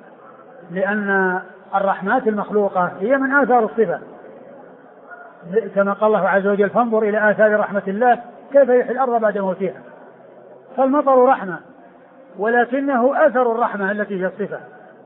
لأن الرحمات المخلوقة هي من آثار الصفة، كما قال الله عز وجل فانظر إلى آثار رحمة الله كيف يحيي الأرض بعد موتها. فالمطر رحمة، ولكنه أثر الرحمة التي هي الصفة،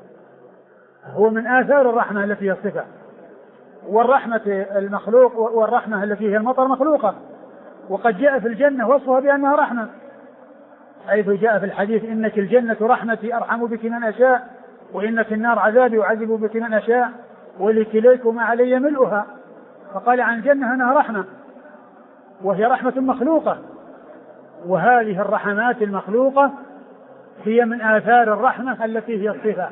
هو من آثار الرحمة التي هي الصفة. والرحمة المخلوق والرحمة التي هي المطر مخلوقة، وقد جاء في الجنة وصفها بأنها رحمة، حيث جاء في الحديث إنك الجنة رحمتي أرحم بك من أشاء، وإنك النار عذابي أعذب بك من أشاء، ولكليكما علي ملؤها. فقال عن الجنة أنها رحمة، وهي رحمة مخلوقة، وهذه الرحمات المخلوقة هي من آثار الرحمة التي هي الصفة.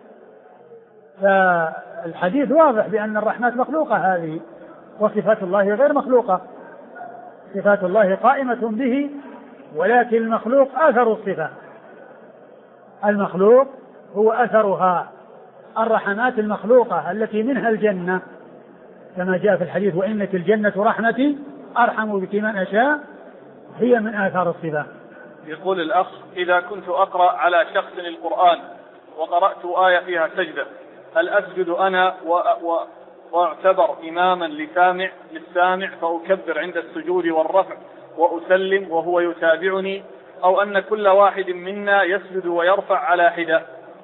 فالحديث واضح بأن الرحمات مخلوقة هذه، وصفات الله غير مخلوقة، صفات الله قائمة به، ولكن المخلوق أثر الصفة، المخلوق هو أثرها. الرحمات المخلوقة التي منها الجنة كما جاء في الحديث وإنك الجنة رحمتي أرحم بك من أشاء، هي من آثار الصفة. يقول الأخ إذا كنت أقرأ على شخص القرآن وقرأت آية فيها سجدة، هل أسجد أنا وأعتبر إماما للسامع فأكبر عند السجود والرفع وأسلم وهو يتابعني، أو أن كل واحد منا يسجد ويرفع على حدة؟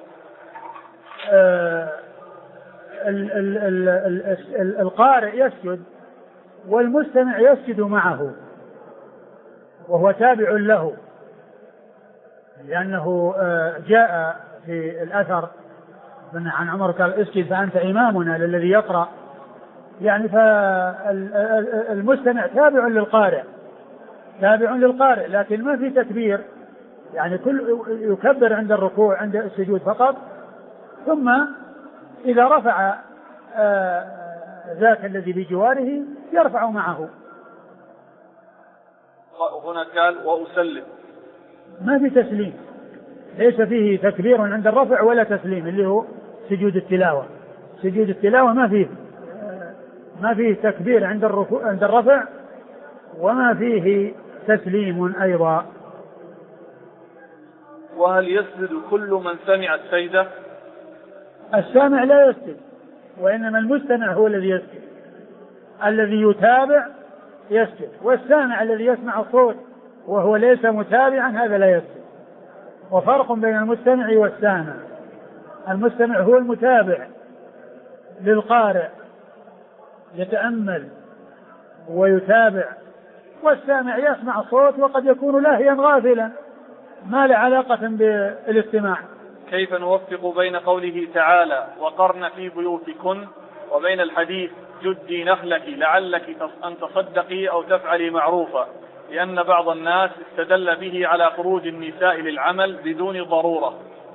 القارئ يسجد والمستمع يسجد معه وهو تابع له، لأنه جاء في الأثر عن عمر قال اسجد فأنت إمامنا للذي يقرأ يعني فالمستمع تابع للقارئ لكن ما في تكبير، يعني كل يكبر عند الركوع عند السجود فقط، ثم إذا رفع ذاك الذي بجواره يرفع معه. هنا قال وأسلم، ما في تسليم، ليس فيه تكبير عند الرفع ولا تسليم اللي هو سجود التلاوة. سجود التلاوة ما فيه تكبير عند الرفع وما فيه تسليم أيضا. وهل يسجد كل من سمع السجدة؟ السامع لا يسجد، وإنما المستمع هو الذي يسجد. الذي يتابع يسجد، والسامع الذي يسمع الصوت وهو ليس متابعا هذا لا يسجد. وفرق بين المستمع والسامع. المستمع هو المتابع للقارئ يتأمل ويتابع، والسامع يسمع الصوت وقد يكون لاهيا غافلا ما له علاقة بالاستماع. كيف نوفق بين قوله تعالى وقرن في بيوتكن وبين الحديث جدي نخلك لعلك أن تصدقي أو تفعلي معروفا، لأن بعض الناس استدل به على خروج النساء للعمل بدون ضرورة؟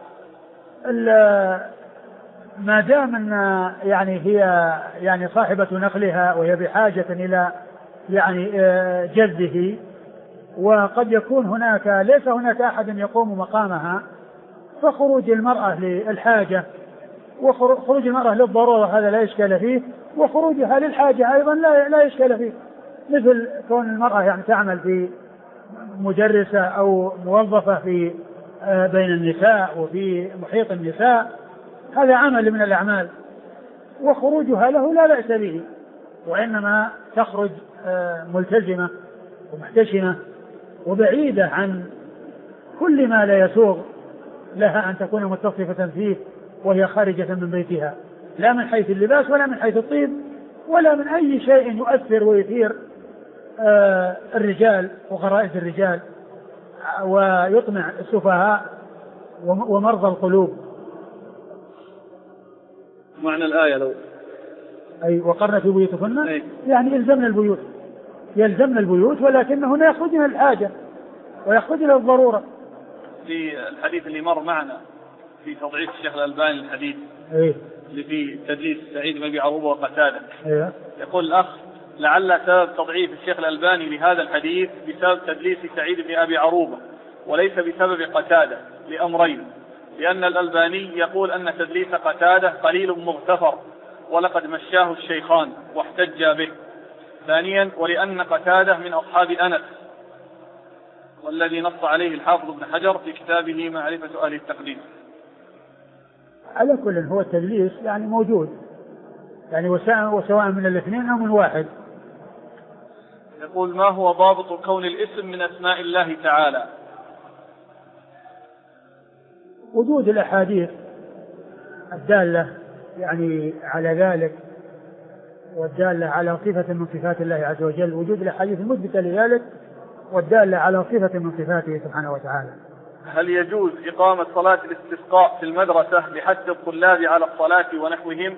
ما دام أن يعني هي يعني صاحبة نخلها وهي بحاجة إلى يعني جذه، وقد يكون ليس هناك أحد يقوم مقامها، فخروج المرأة للحاجة وخروج المرأة للضرورة هذا لا إشكال فيه، وخروجها للحاجة أيضا لا إشكال فيه، مثل كون المرأة يعني تعمل في مدرسة أو موظفة في بين النساء وفي محيط النساء، هذا عمل من الأعمال وخروجها له لا بأس به، وإنما تخرج ملتزمة ومحتشمة وبعيدة عن كل ما لا يسوغ لها أن تكون متصفة فيه وهي خارجة من بيتها، لا من حيث اللباس ولا من حيث الطيب ولا من أي شيء يؤثر ويثير الرجال وغرائز الرجال ويطمع السفهاء ومرضى القلوب. معنى الآية لو أي وقرن في بيوتكن يعني يلزمن البيوت ولكنهن يخرجن الحاجة ويخرجن الضرورة. في الحديث اللي مر معنا في تضعيف الشيخ الألباني الحديث اللي فيه تدليس سعيد بن أبي عروبة وقتادة، يقول الأخ لعل سبب تضعيف الشيخ الألباني لهذا الحديث بسبب تدليس سعيد بن أبي عروبة وليس بسبب قتادة، لأمرين: لأن الألباني يقول أن تدليس قتادة قليل مغتفر ولقد مشاه الشيخان واحتج به. ثانيا ولأن قتادة من أصحاب أنس، والذي نص عليه الحافظ ابن حجر في كتابه معرفة أهل التقديم. على كل هو التدليس يعني موجود يعني وسواء من الاثنين أو من واحد. يقول ما هو ضابط كون الاسم من أسماء الله تعالى؟ وجود الأحاديث الدالة يعني على ذلك والدالة على صفة من صفات الله عز وجل، وجود الأحاديث المثبتة لذلك والدالة على صفة من صفاته سبحانه وتعالى. هل يجوز إقامة صلاة الاستسقاء في المدرسة لحث الطلاب على الصلاة ونحوهم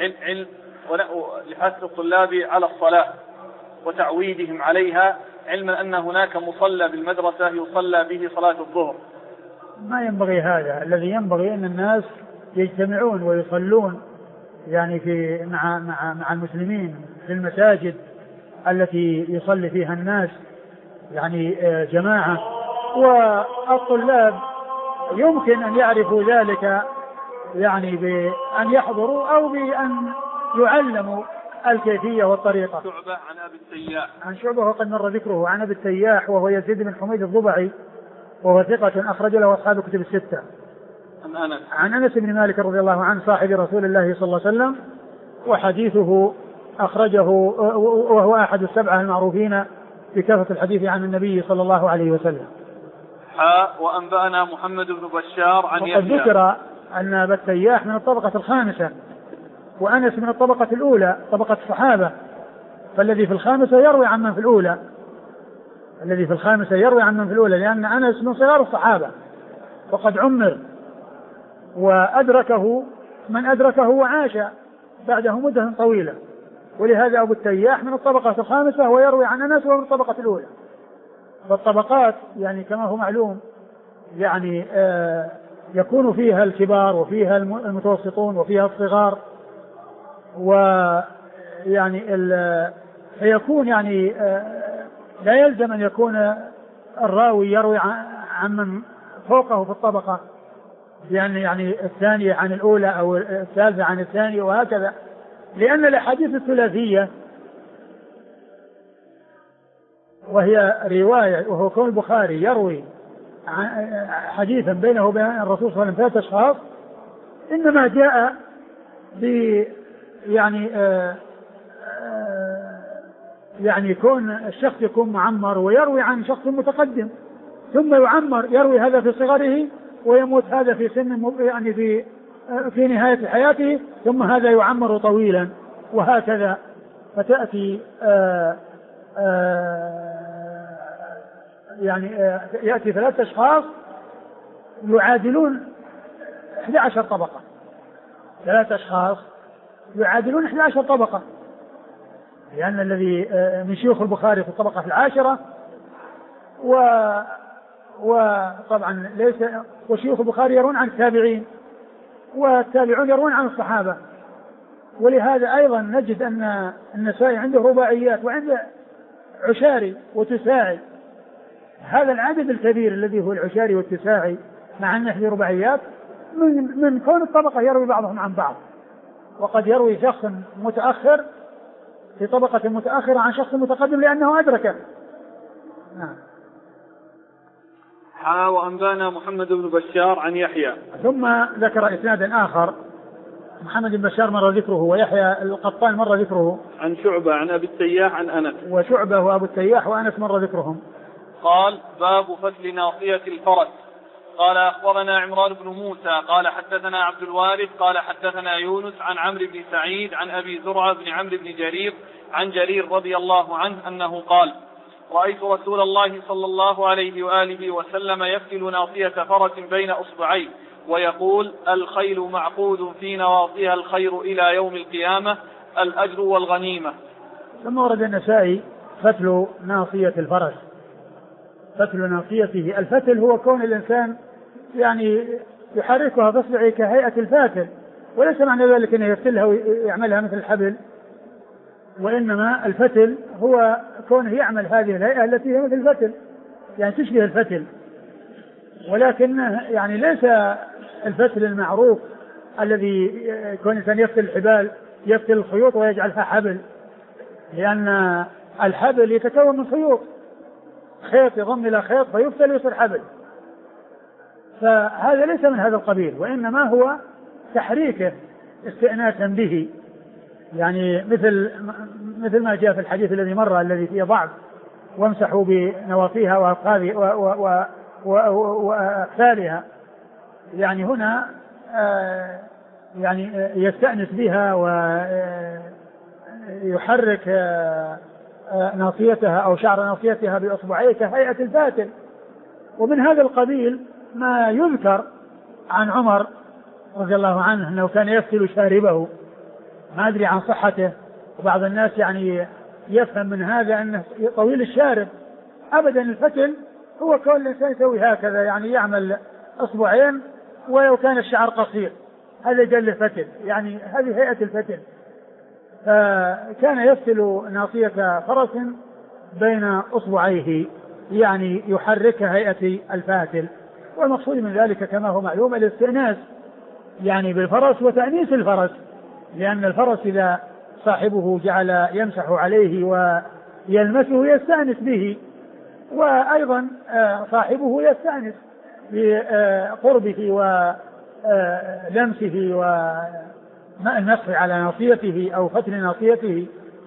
لحث الطلاب على الصلاة وتعويدهم عليها، علما أن هناك مصلى بالمدرسة يصلى به صلاة الظهر؟ ما ينبغي هذا. الذي ينبغي أن الناس يجتمعون ويصلون يعني في مع المسلمين في المساجد التي يصلي فيها الناس يعني جماعة، والطلاب يمكن أن يعرفوا ذلك يعني بأن يحضروا أو بأن يعلموا الكيفية والطريقة. شعبة عن أبي التياح، عن شعبة وقد مر ذكره، عن أبي التياح وهو يزيد بن حميد الضبعي وهو ثقة أخرج له أصحاب الكتب الستة. عن أنس بن مالك رضي الله عنه صاحب رسول الله صلى الله عليه وسلم، وحديثه أخرجه وهو أحد السبعة المعروفين بكثرة الحديث عن النبي صلى الله عليه وسلم. وأنبأنا محمد بن بشار عن يحيى. وقد ذكر أن أبا التياح من الطبقة الخامسة وأنس من الطبقة الأولى طبقة الصحابة، فالذي في الخامسة يروي عن من في الأولى، الذي في الخامسة يروي عن من في الأولى، لأن أنس من صغار الصحابة وقد عمر وأدركه من أدركه وعاش بعده مدة طويلة، ولهذا أبو التياح من الطبقة الخامسة ويروي عن أنس وهو من الطبقة الأولى. فالطبقات يعني كما هو معلوم يعني يكون فيها الكبار وفيها المتوسطون وفيها الصغار، ويعني فيكون يعني لا يلزم أن يكون الراوي يروي عن من فوقه في الطبقة، يعني الثانية عن الأولى أو الثالثة عن الثانية وهكذا، لأن الأحاديث الثلاثية وهي رواية، وهو كون البخاري يروي حديثا بينه وبين الرسول صلى الله عليه وسلم 3 أشخاص، إنما جاء ب يعني كون الشخص يكون معمر ويروي عن شخص متقدم، ثم يعمر يروي هذا في صغره ويموت هذا في سن يعني في نهاية حياته، ثم هذا يعمر طويلا وهكذا، فتأتي يأتي 3 أشخاص يعادلون 11 طبقة، 3 أشخاص يعادلون 11 طبقة، لأن الذي من شيوخ البخاري في الطبقة 10، وطبعا ليس وشيوخ البخاري يرون عن التابعين والتابعون يرون عن الصحابة، ولهذا أيضا نجد أن النسائي عنده رباعيات وعنده عشاري وتساعي. هذا العدد الكبير الذي هو العشاري والتساعي مع أنه في رباعيات من كون الطبقة يروي بعضهم عن بعض، وقد يروي شخص متأخر في طبقة متأخرة عن شخص متقدم لأنه أدركه. نعم. وأنبانا محمد بن بشار عن يحيى. ثم ذكر إسنادا آخر، محمد بن بشار مر ذكره ويحيى القطان مر ذكره، عن شعبة عن أبي التياح عن أنس. وشعبة وأبو التياح وأنس مر ذكرهم. قال: باب فتل ناصية الفرس. قال: أخبرنا عمران بن موسى قال حدثنا عبد الوارث قال حدثنا يونس عن عمرو بن سعيد عن أبي زرعة بن عمرو بن جرير عن جرير رضي الله عنه أنه قال: رأيت رسول الله صلى الله عليه وآله وسلم يفتل ناصية فرس بين أصبعيه ويقول: الخيل معقود في نواصيها الخير إلى يوم القيامة، الأجر والغنيمة. ثم ورد النسائي فتل ناصية الفرس. فتل ناصيته، الفتل هو كون الإنسان يعني يحركها بإصبعه كهيئة الفاتل، وليس معنى ذلك أنه يفتلها ويعملها مثل الحبل، وإنما الفتل هو كونه يعمل هذه الهيئة التي هي مثل الفتل، يعني تشبه الفتل، ولكن يعني ليس الفتل المعروف الذي كون الإنسان يفتل الحبال، يفتل الخيوط ويجعلها حبل، لأن الحبل يتكون من خيوط، خيط يضم إلى خيط فيفتل ويصير حبل، فهذا ليس من هذا القبيل، وإنما هو تحريكه استئناسا به، يعني مثل ما جاء في الحديث الذي مر الذي فيه ضعف: وامسحوا بنواصيها وأقفالها، يعني هنا يعني يستأنس بها ويحرك ناصيتها أو شعر ناصيتها بإصبعيه كهيئة الفاتل. ومن هذا القبيل ما يذكر عن عمر رضي الله عنه أنه كان يفتل شاربه، ما أدري عن صحته، وبعض الناس يعني يفهم من هذا أنه طويل الشارب. أبدا، الفتل هو كون الإنسان يسوي هكذا، يعني يعمل أصبعين ولو كان الشعر قصير، هذا جل الفتل، يعني هذه هيئة الفتل. فكان يفتل ناصية فرس بين أصبعيه، يعني يحرك هيئة الفاتل، والمقصود من ذلك كما هو معلوم الاستئناس يعني بالفرس وتأنيس الفرس، لأن الفرس إذا صاحبه جعل يمسح عليه ويلمسه يستأنس به، وأيضا صاحبه يستأنس بقربه ولمسه والمسح على ناصيته أو فتل ناصيته.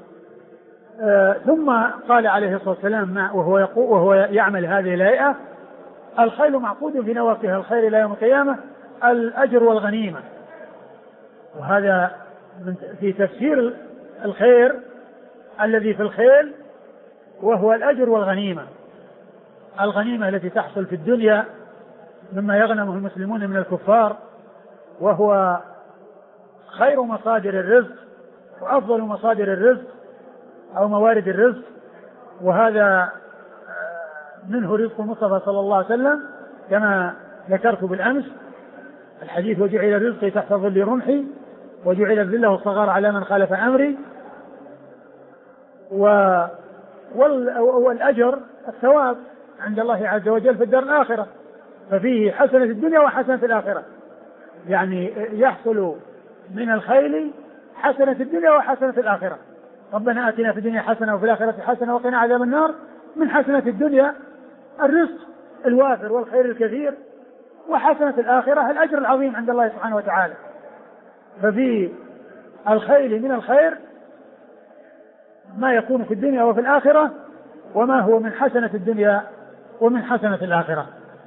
ثم قال عليه الصلاة والسلام وهو يعمل هذه الهيئة: الخيل معقود في نواصيها الخير إلى يوم القيامة، الأجر والغنيمة. وهذا في تفسير الخير الذي في الخيل، وهو الأجر والغنيمة. الغنيمة التي تحصل في الدنيا مما يغنمه المسلمون من الكفار، وهو خير مصادر الرزق وأفضل مصادر الرزق أو موارد الرزق، وهذا منه رزق المصطفى صلى الله عليه وسلم كما ذكرت بالأمس الحديث: وجعل رزقي تحت ظل رمحي وجعل الذل والصغار على من خالف أمري. والأجر الثواب عند الله عز وجل في الدار الآخرة، ففيه حسنة الدنيا وحسنة الآخرة، يعني يحصل من الخير حسنة الدنيا وحسنة الآخرة. ربنا آتنا في الدنيا حسنة وفي الآخرة حسنة وقنا عذاب النار. من حسنة الدنيا الرزق الوافر والخير الكثير، وحسنة الآخرة الأجر العظيم عند الله سبحانه وتعالى. ففي الخير من الخير ما يكون في الدنيا وفي الآخرة، وما هو من حسنة الدنيا ومن حسنة الآخرة.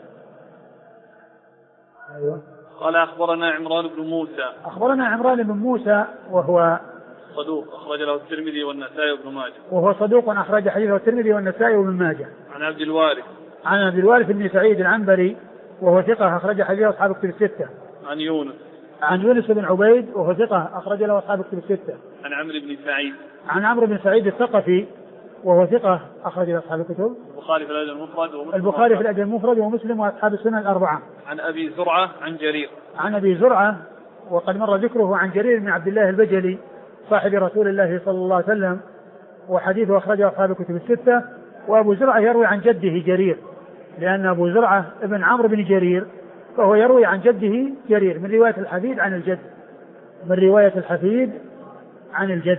أيوة. قال أخبرنا عمران بن موسى. أخبرنا عمران بن موسى وهو صدوق أخرج له الترمذي والنسائي وابن ماجه. وهو صدوق أخرج حديثه الترمذي والنسائي وابن ماجه. عن عبد الوارث. عن عبد الوارث بن سعيد العنبري وهو ثقة أخرج حديثه أصحاب الكتب الستة. عن يونس. عن يونس بن عبيد وهو ثقة أخرج له أصحاب الكتب الستة. عن عمرو بن سعيد. عن عمرو بن سعيد الثقفي وهو ثقة أخرج له أصحاب الكتب. البخاري في الأدب المفرد ومسلم. البخاري في الأدب المفرد ومسلم وأصحاب السنن الأربعة. عن أبي زرعة عن جرير. عن أبي زرعة وقد مر ذكره عن جرير بن عبد الله البجلي صاحب رسول الله صلى الله عليه وسلم، وحديثه أخرجه أصحاب الكتب الستة. وأبو زرعة يروي عن جده جرير، لأن أبو زرعة ابن عمرو بن جرير، فهو يروي عن جده جرير من رواية الحفيد عن الجد، من رواية الحفيد عن الجد.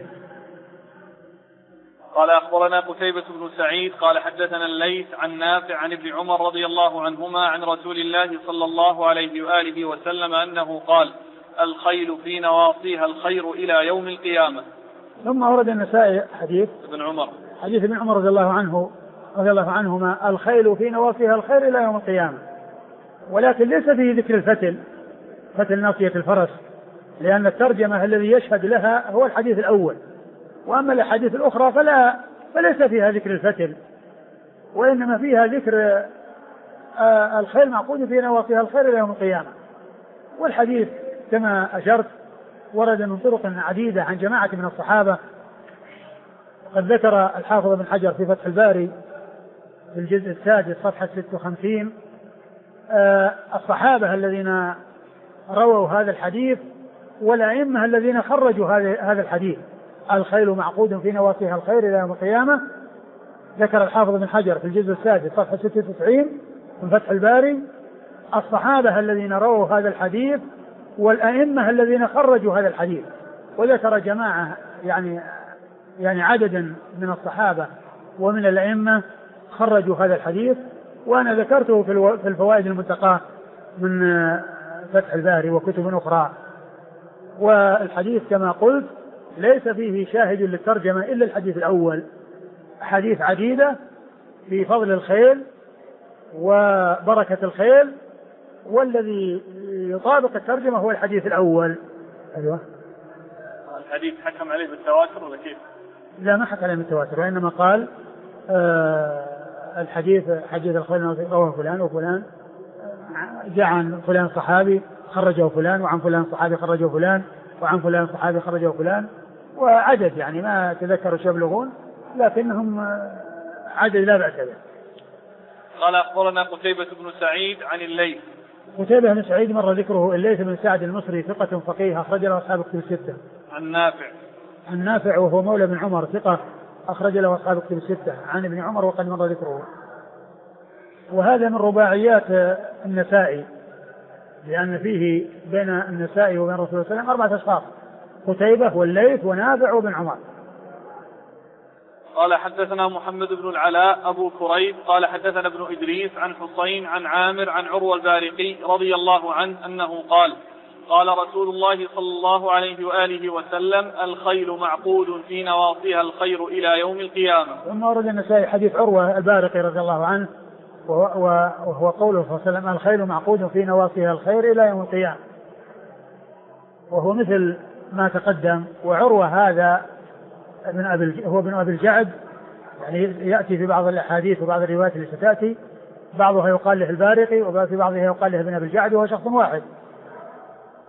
قال أخبرنا قتيبة بن سعيد قال حدثنا الليث عن نافع عن ابن عمر رضي الله عنهما عن رسول الله صلى الله عليه وآله وسلم أنه قال: الخيل في نواصيها الخير إلى يوم القيامة. ثم أورد النسائي حديث ابن عمر رضي الله عنهما: الخيل في نواصيها الخير إلى يوم القيامة. ولكن ليس فيه ذكر فتل ناصية الفرس، لأن الترجمة الذي يشهد لها هو الحديث الأول، وأما الأحاديث الأخرى فليس فيها ذكر الفتل، وإنما فيها ذكر الخيل معقود في نواصيها الخير إلى يوم القيامة. والحديث كما أشرت ورد من طرق عديدة عن جماعة من الصحابة، وقد ذكر الحافظ بن حجر في فتح الباري في الجزء السادس صفحة 56 الصحابة الذين رووا هذا الحديث والأئمة الذين خرجوا هذا الحديث: الخيل معقود في نواصيها الخير إلى يوم القيامة. ذكر الحافظ بن حجر في الجزء السادس صفحة 96 من فتح الباري الصحابة الذين رووا هذا الحديث والأئمة الذين خرجوا هذا الحديث، وذكر جماعة يعني عددا من الصحابة ومن الأئمة خرجوا هذا الحديث، وأنا ذكرته في الفوائد المنتقاة من فتح الباري وكتب أخرى. والحديث كما قلت ليس فيه شاهد للترجمة إلا الحديث الأول. حديث عديدة في فضل الخيل وبركة الخيل، والذي يطابق الترجمة هو الحديث الأول. أيوة. الحديث حكم عليه بالتواتر ولا كيف؟ لا، ما حكم عليه بالتواتر، وإنما قال حديث الخيل رواه فلان وفلان، جاء عن فلان صحابي خرجه فلان، وعن فلان صحابي خرجه فلان، وعن فلان صحابي خرجه فلان، وعدد يعني ما تذكروا يبلغون، لكنهم عدد لا بأس به. قال أخبرنا قتيبة بن سعيد عن الليث. قتيبة بن سعيد مر ذكره. الليث بن سعد المصري ثقة فقيه أخرج له أصحاب الكتب الستة. عن نافع وهو مولى بن عمر ثقة أخرج له أصحاب الكتب الستة عن ابن عمر وقد مر ذكره. وهذا من رباعيات النسائي، لأن فيه بين النسائي وبين رسول الله صلى الله عليه وسلم 4 أشخاص: قتيبة والليث ونافع وابن عمر. قال حدثنا محمد بن العلاء أبو كريب قال حدثنا ابن إدريس عن حسين عن عامر عن عروة البارقي رضي الله عنه أنه قال: قال رسول الله صلى الله عليه وآله وسلم: الخيل معقود في نواصيها الخير إلى يوم القيامة. ثم ورد النسائي حديث عروة البارقي رضي الله عنه وهو قوله صلى الله عليه وسلم: الخيل معقود في نواصيها الخير إلى يوم القيامة، وهو مثل ما تقدم. وعروة هذا هو ابن أبي الجعد، يعني يأتي في بعض الأحاديث وبعض الروايات اللي ستأتي بعضها يقال له البارقي وفي بعضها يقال له ابن أبي الجعد، وهو شخص واحد.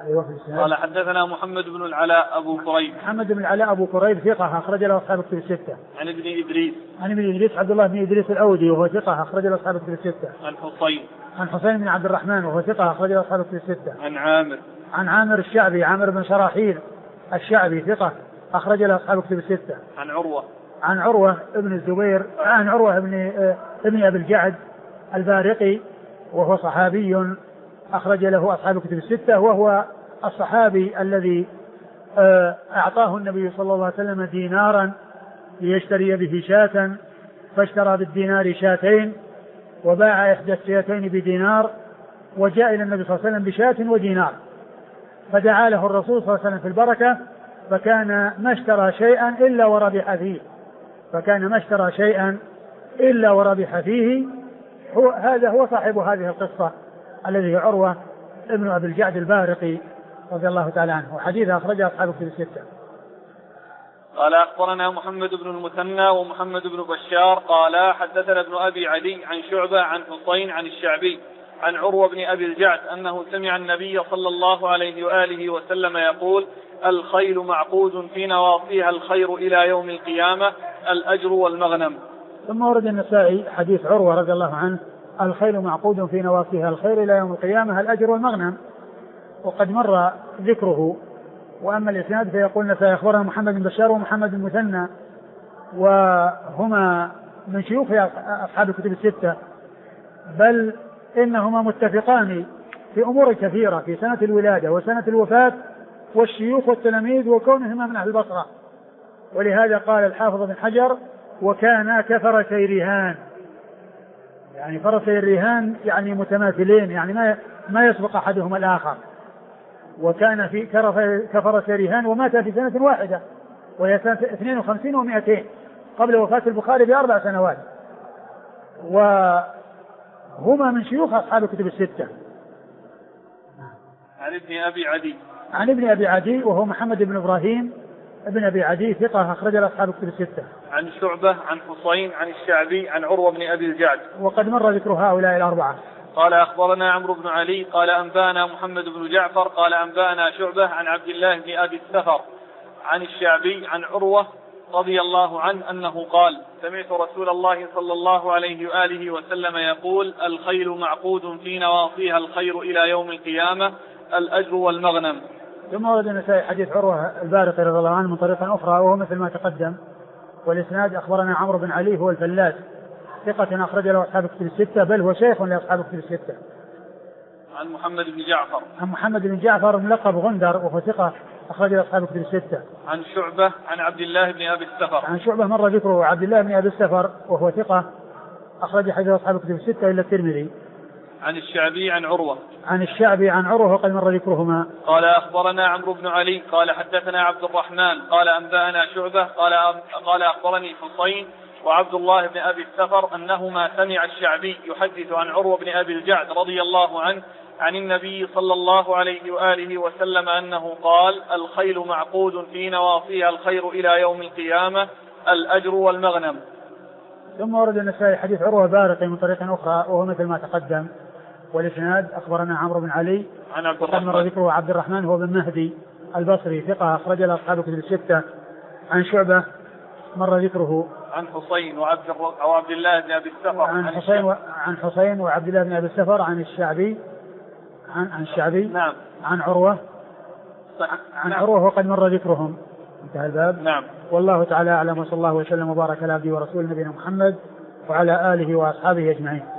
أيوة في الإسناد. قال حدثنا محمد بن العلاء أبو كريب. محمد بن العلاء أبو كريب ثقة أخرج له أصحاب الكتب الستة. عن ابن إدريس. عن ابن إدريس عبد الله بن إدريس الأودي وهو ثقة أخرج له أصحاب الكتب الستة. عن حصين. عن حسين بن عبد الرحمن وهو ثقة أخرج له أصحاب الكتب الستة. عن عامر. عن عامر الشعبي عامر بن شراحيل الشعبي ثقة أخرج له أصحاب الكتب الستة. عن عروة. عن عروة ابن الزبير عن عروة ابن أبي الجعد البارقي وهو صحابي أخرج له أصحاب الكتب الستة، وهو الصحابي الذي أعطاه النبي صلى الله عليه وسلم دينارا ليشتري به شاة، فاشترى بالدينار شاتين وباع إحدى الشاتين بدينار، وجاء إلى النبي صلى الله عليه وسلم بشاة ودينار، فدعا له الرسول صلى الله عليه وسلم في البركة، فكان ما اشترى شيئا إلا وربح فيه، فكان ما اشترى شيئا إلا وربح فيه. هذا هو صاحب هذه القصة الذي هو عروة ابن أبي الجعد البارقي رضي الله تعالى عنه، وحديثه أخرجه أصحاب الكتب الستة. قال أخبرنا محمد بن المثنى ومحمد بن بشار قال حدثنا ابن أبي عدي عن شعبة عن حصين عن الشعبي عن عروة بن أبي الجعد أنه سمع النبي صلى الله عليه وآله وسلم يقول: الخيل معقود في نواصيها الخير إلى يوم القيامة، الأجر والمغنم. ثم ورد النسائي حديث عروة رضي الله عنه: الخيل معقود في نواصيها الخير إلى يوم القيامة، الأجر والمغنم، وقد مر ذكره. وأما الإسناد فيقول النسائي أخبرنا محمد بن بشار ومحمد بن المثنى، وهما من شيوخ أصحاب الكتب الستة، بل إنهما متفقان في أمور كثيرة، في سنة الولادة وسنة الوفاة والشيوخ والتلاميذ وكونهما من أهل البصرة. ولهذا قال الحافظ بن حجر: وكان كفرسي الرهان، يعني فرسي الرهان يعني متماثلين، يعني ما يسبق أحدهما الآخر. وكان في كفرسي الرهان ومات في سنة واحدة وهي سنة 52 و200 قبل وفاة البخاري ب4 سنوات، وهما من شيوخ أصحاب الكتب الستة. عن ابن أبي عدي. عن ابن أبي عدي وهو محمد بن إبراهيم ابن أبي عدي ثقة أخرج له أصحاب الكتب الستة. عن شعبة عن حصين عن الشعبي عن عروة بن أبي الجعد، وقد مر ذكر هؤلاء الأربعة. قال أخبرنا عمرو بن علي قال أنبانا محمد بن جعفر قال أنبانا شعبة عن عبد الله بن أبي السفر عن الشعبي عن عروة رضي الله عنه أنه قال: سمعت رسول الله صلى الله عليه وآله وسلم يقول: الخيل معقود في نواصيها الخير إلى يوم القيامة، الأجر والمغنم. ثم ورد النسائي حديث عروة البارقي رضي الله عنه من طريق أخرى وهو مثل ما تقدم، والإسناد أخبرنا عمرو بن علي هو الفلاس ثقة أخرج له أصحاب الكتب الستة، بل هو شيخ لأصحاب الكتب الستة. عن محمد بن جعفر. عن محمد بن جعفر ملقب غندر وهو ثقة أخرج له أصحاب الكتب الستة. عن شعبة عن عبد الله بن أبي السفر. عن شعبة مر ذكره عبد الله بن أبي السفر وهو ثقة أخرج حديث أصحاب الكتب الستة إلا الترمذي. عن الشعبي عن عروة. عن الشعبي عن عروة وقد مر ذكرهما. قال أخبرنا عمرو بن علي قال حدثنا عبد الرحمن قال أنبأنا شعبة قال أخبرني حصين وعبد الله بن أبي السفر أنهما سمع الشعبي يحدث عن عروة بن أبي الجعد رضي الله عنه عن النبي صلى الله عليه وآله وسلم أنه قال: الخيل معقود في نواصيها الخير إلى يوم القيامة، الأجر والمغنم. ثم ورد النسائي حديث عروة بارقي من طريق أخرى وهو مثل ما تقدم، والإسناد أخبرنا عمرو بن علي عن عبد الرحمن مر ذكره عبد الرحمن هو بن مهدي البصري ثقة أخرج له أصحاب الكتب الستة. عن شعبة مر ذكره. عن حصين وعبد الله بن أبي السفر. عن حصين وعبد الله بن أبي السفر عن الشعبي عن الشعبي. نعم. عن عروة. عن عروة وقد مر ذكرهم. انتهى الباب. نعم. والله تعالى أعلم، وصلى الله وسلم وبارك على عبده ورسوله نبينا محمد وعلى آله وأصحابه أجمعين.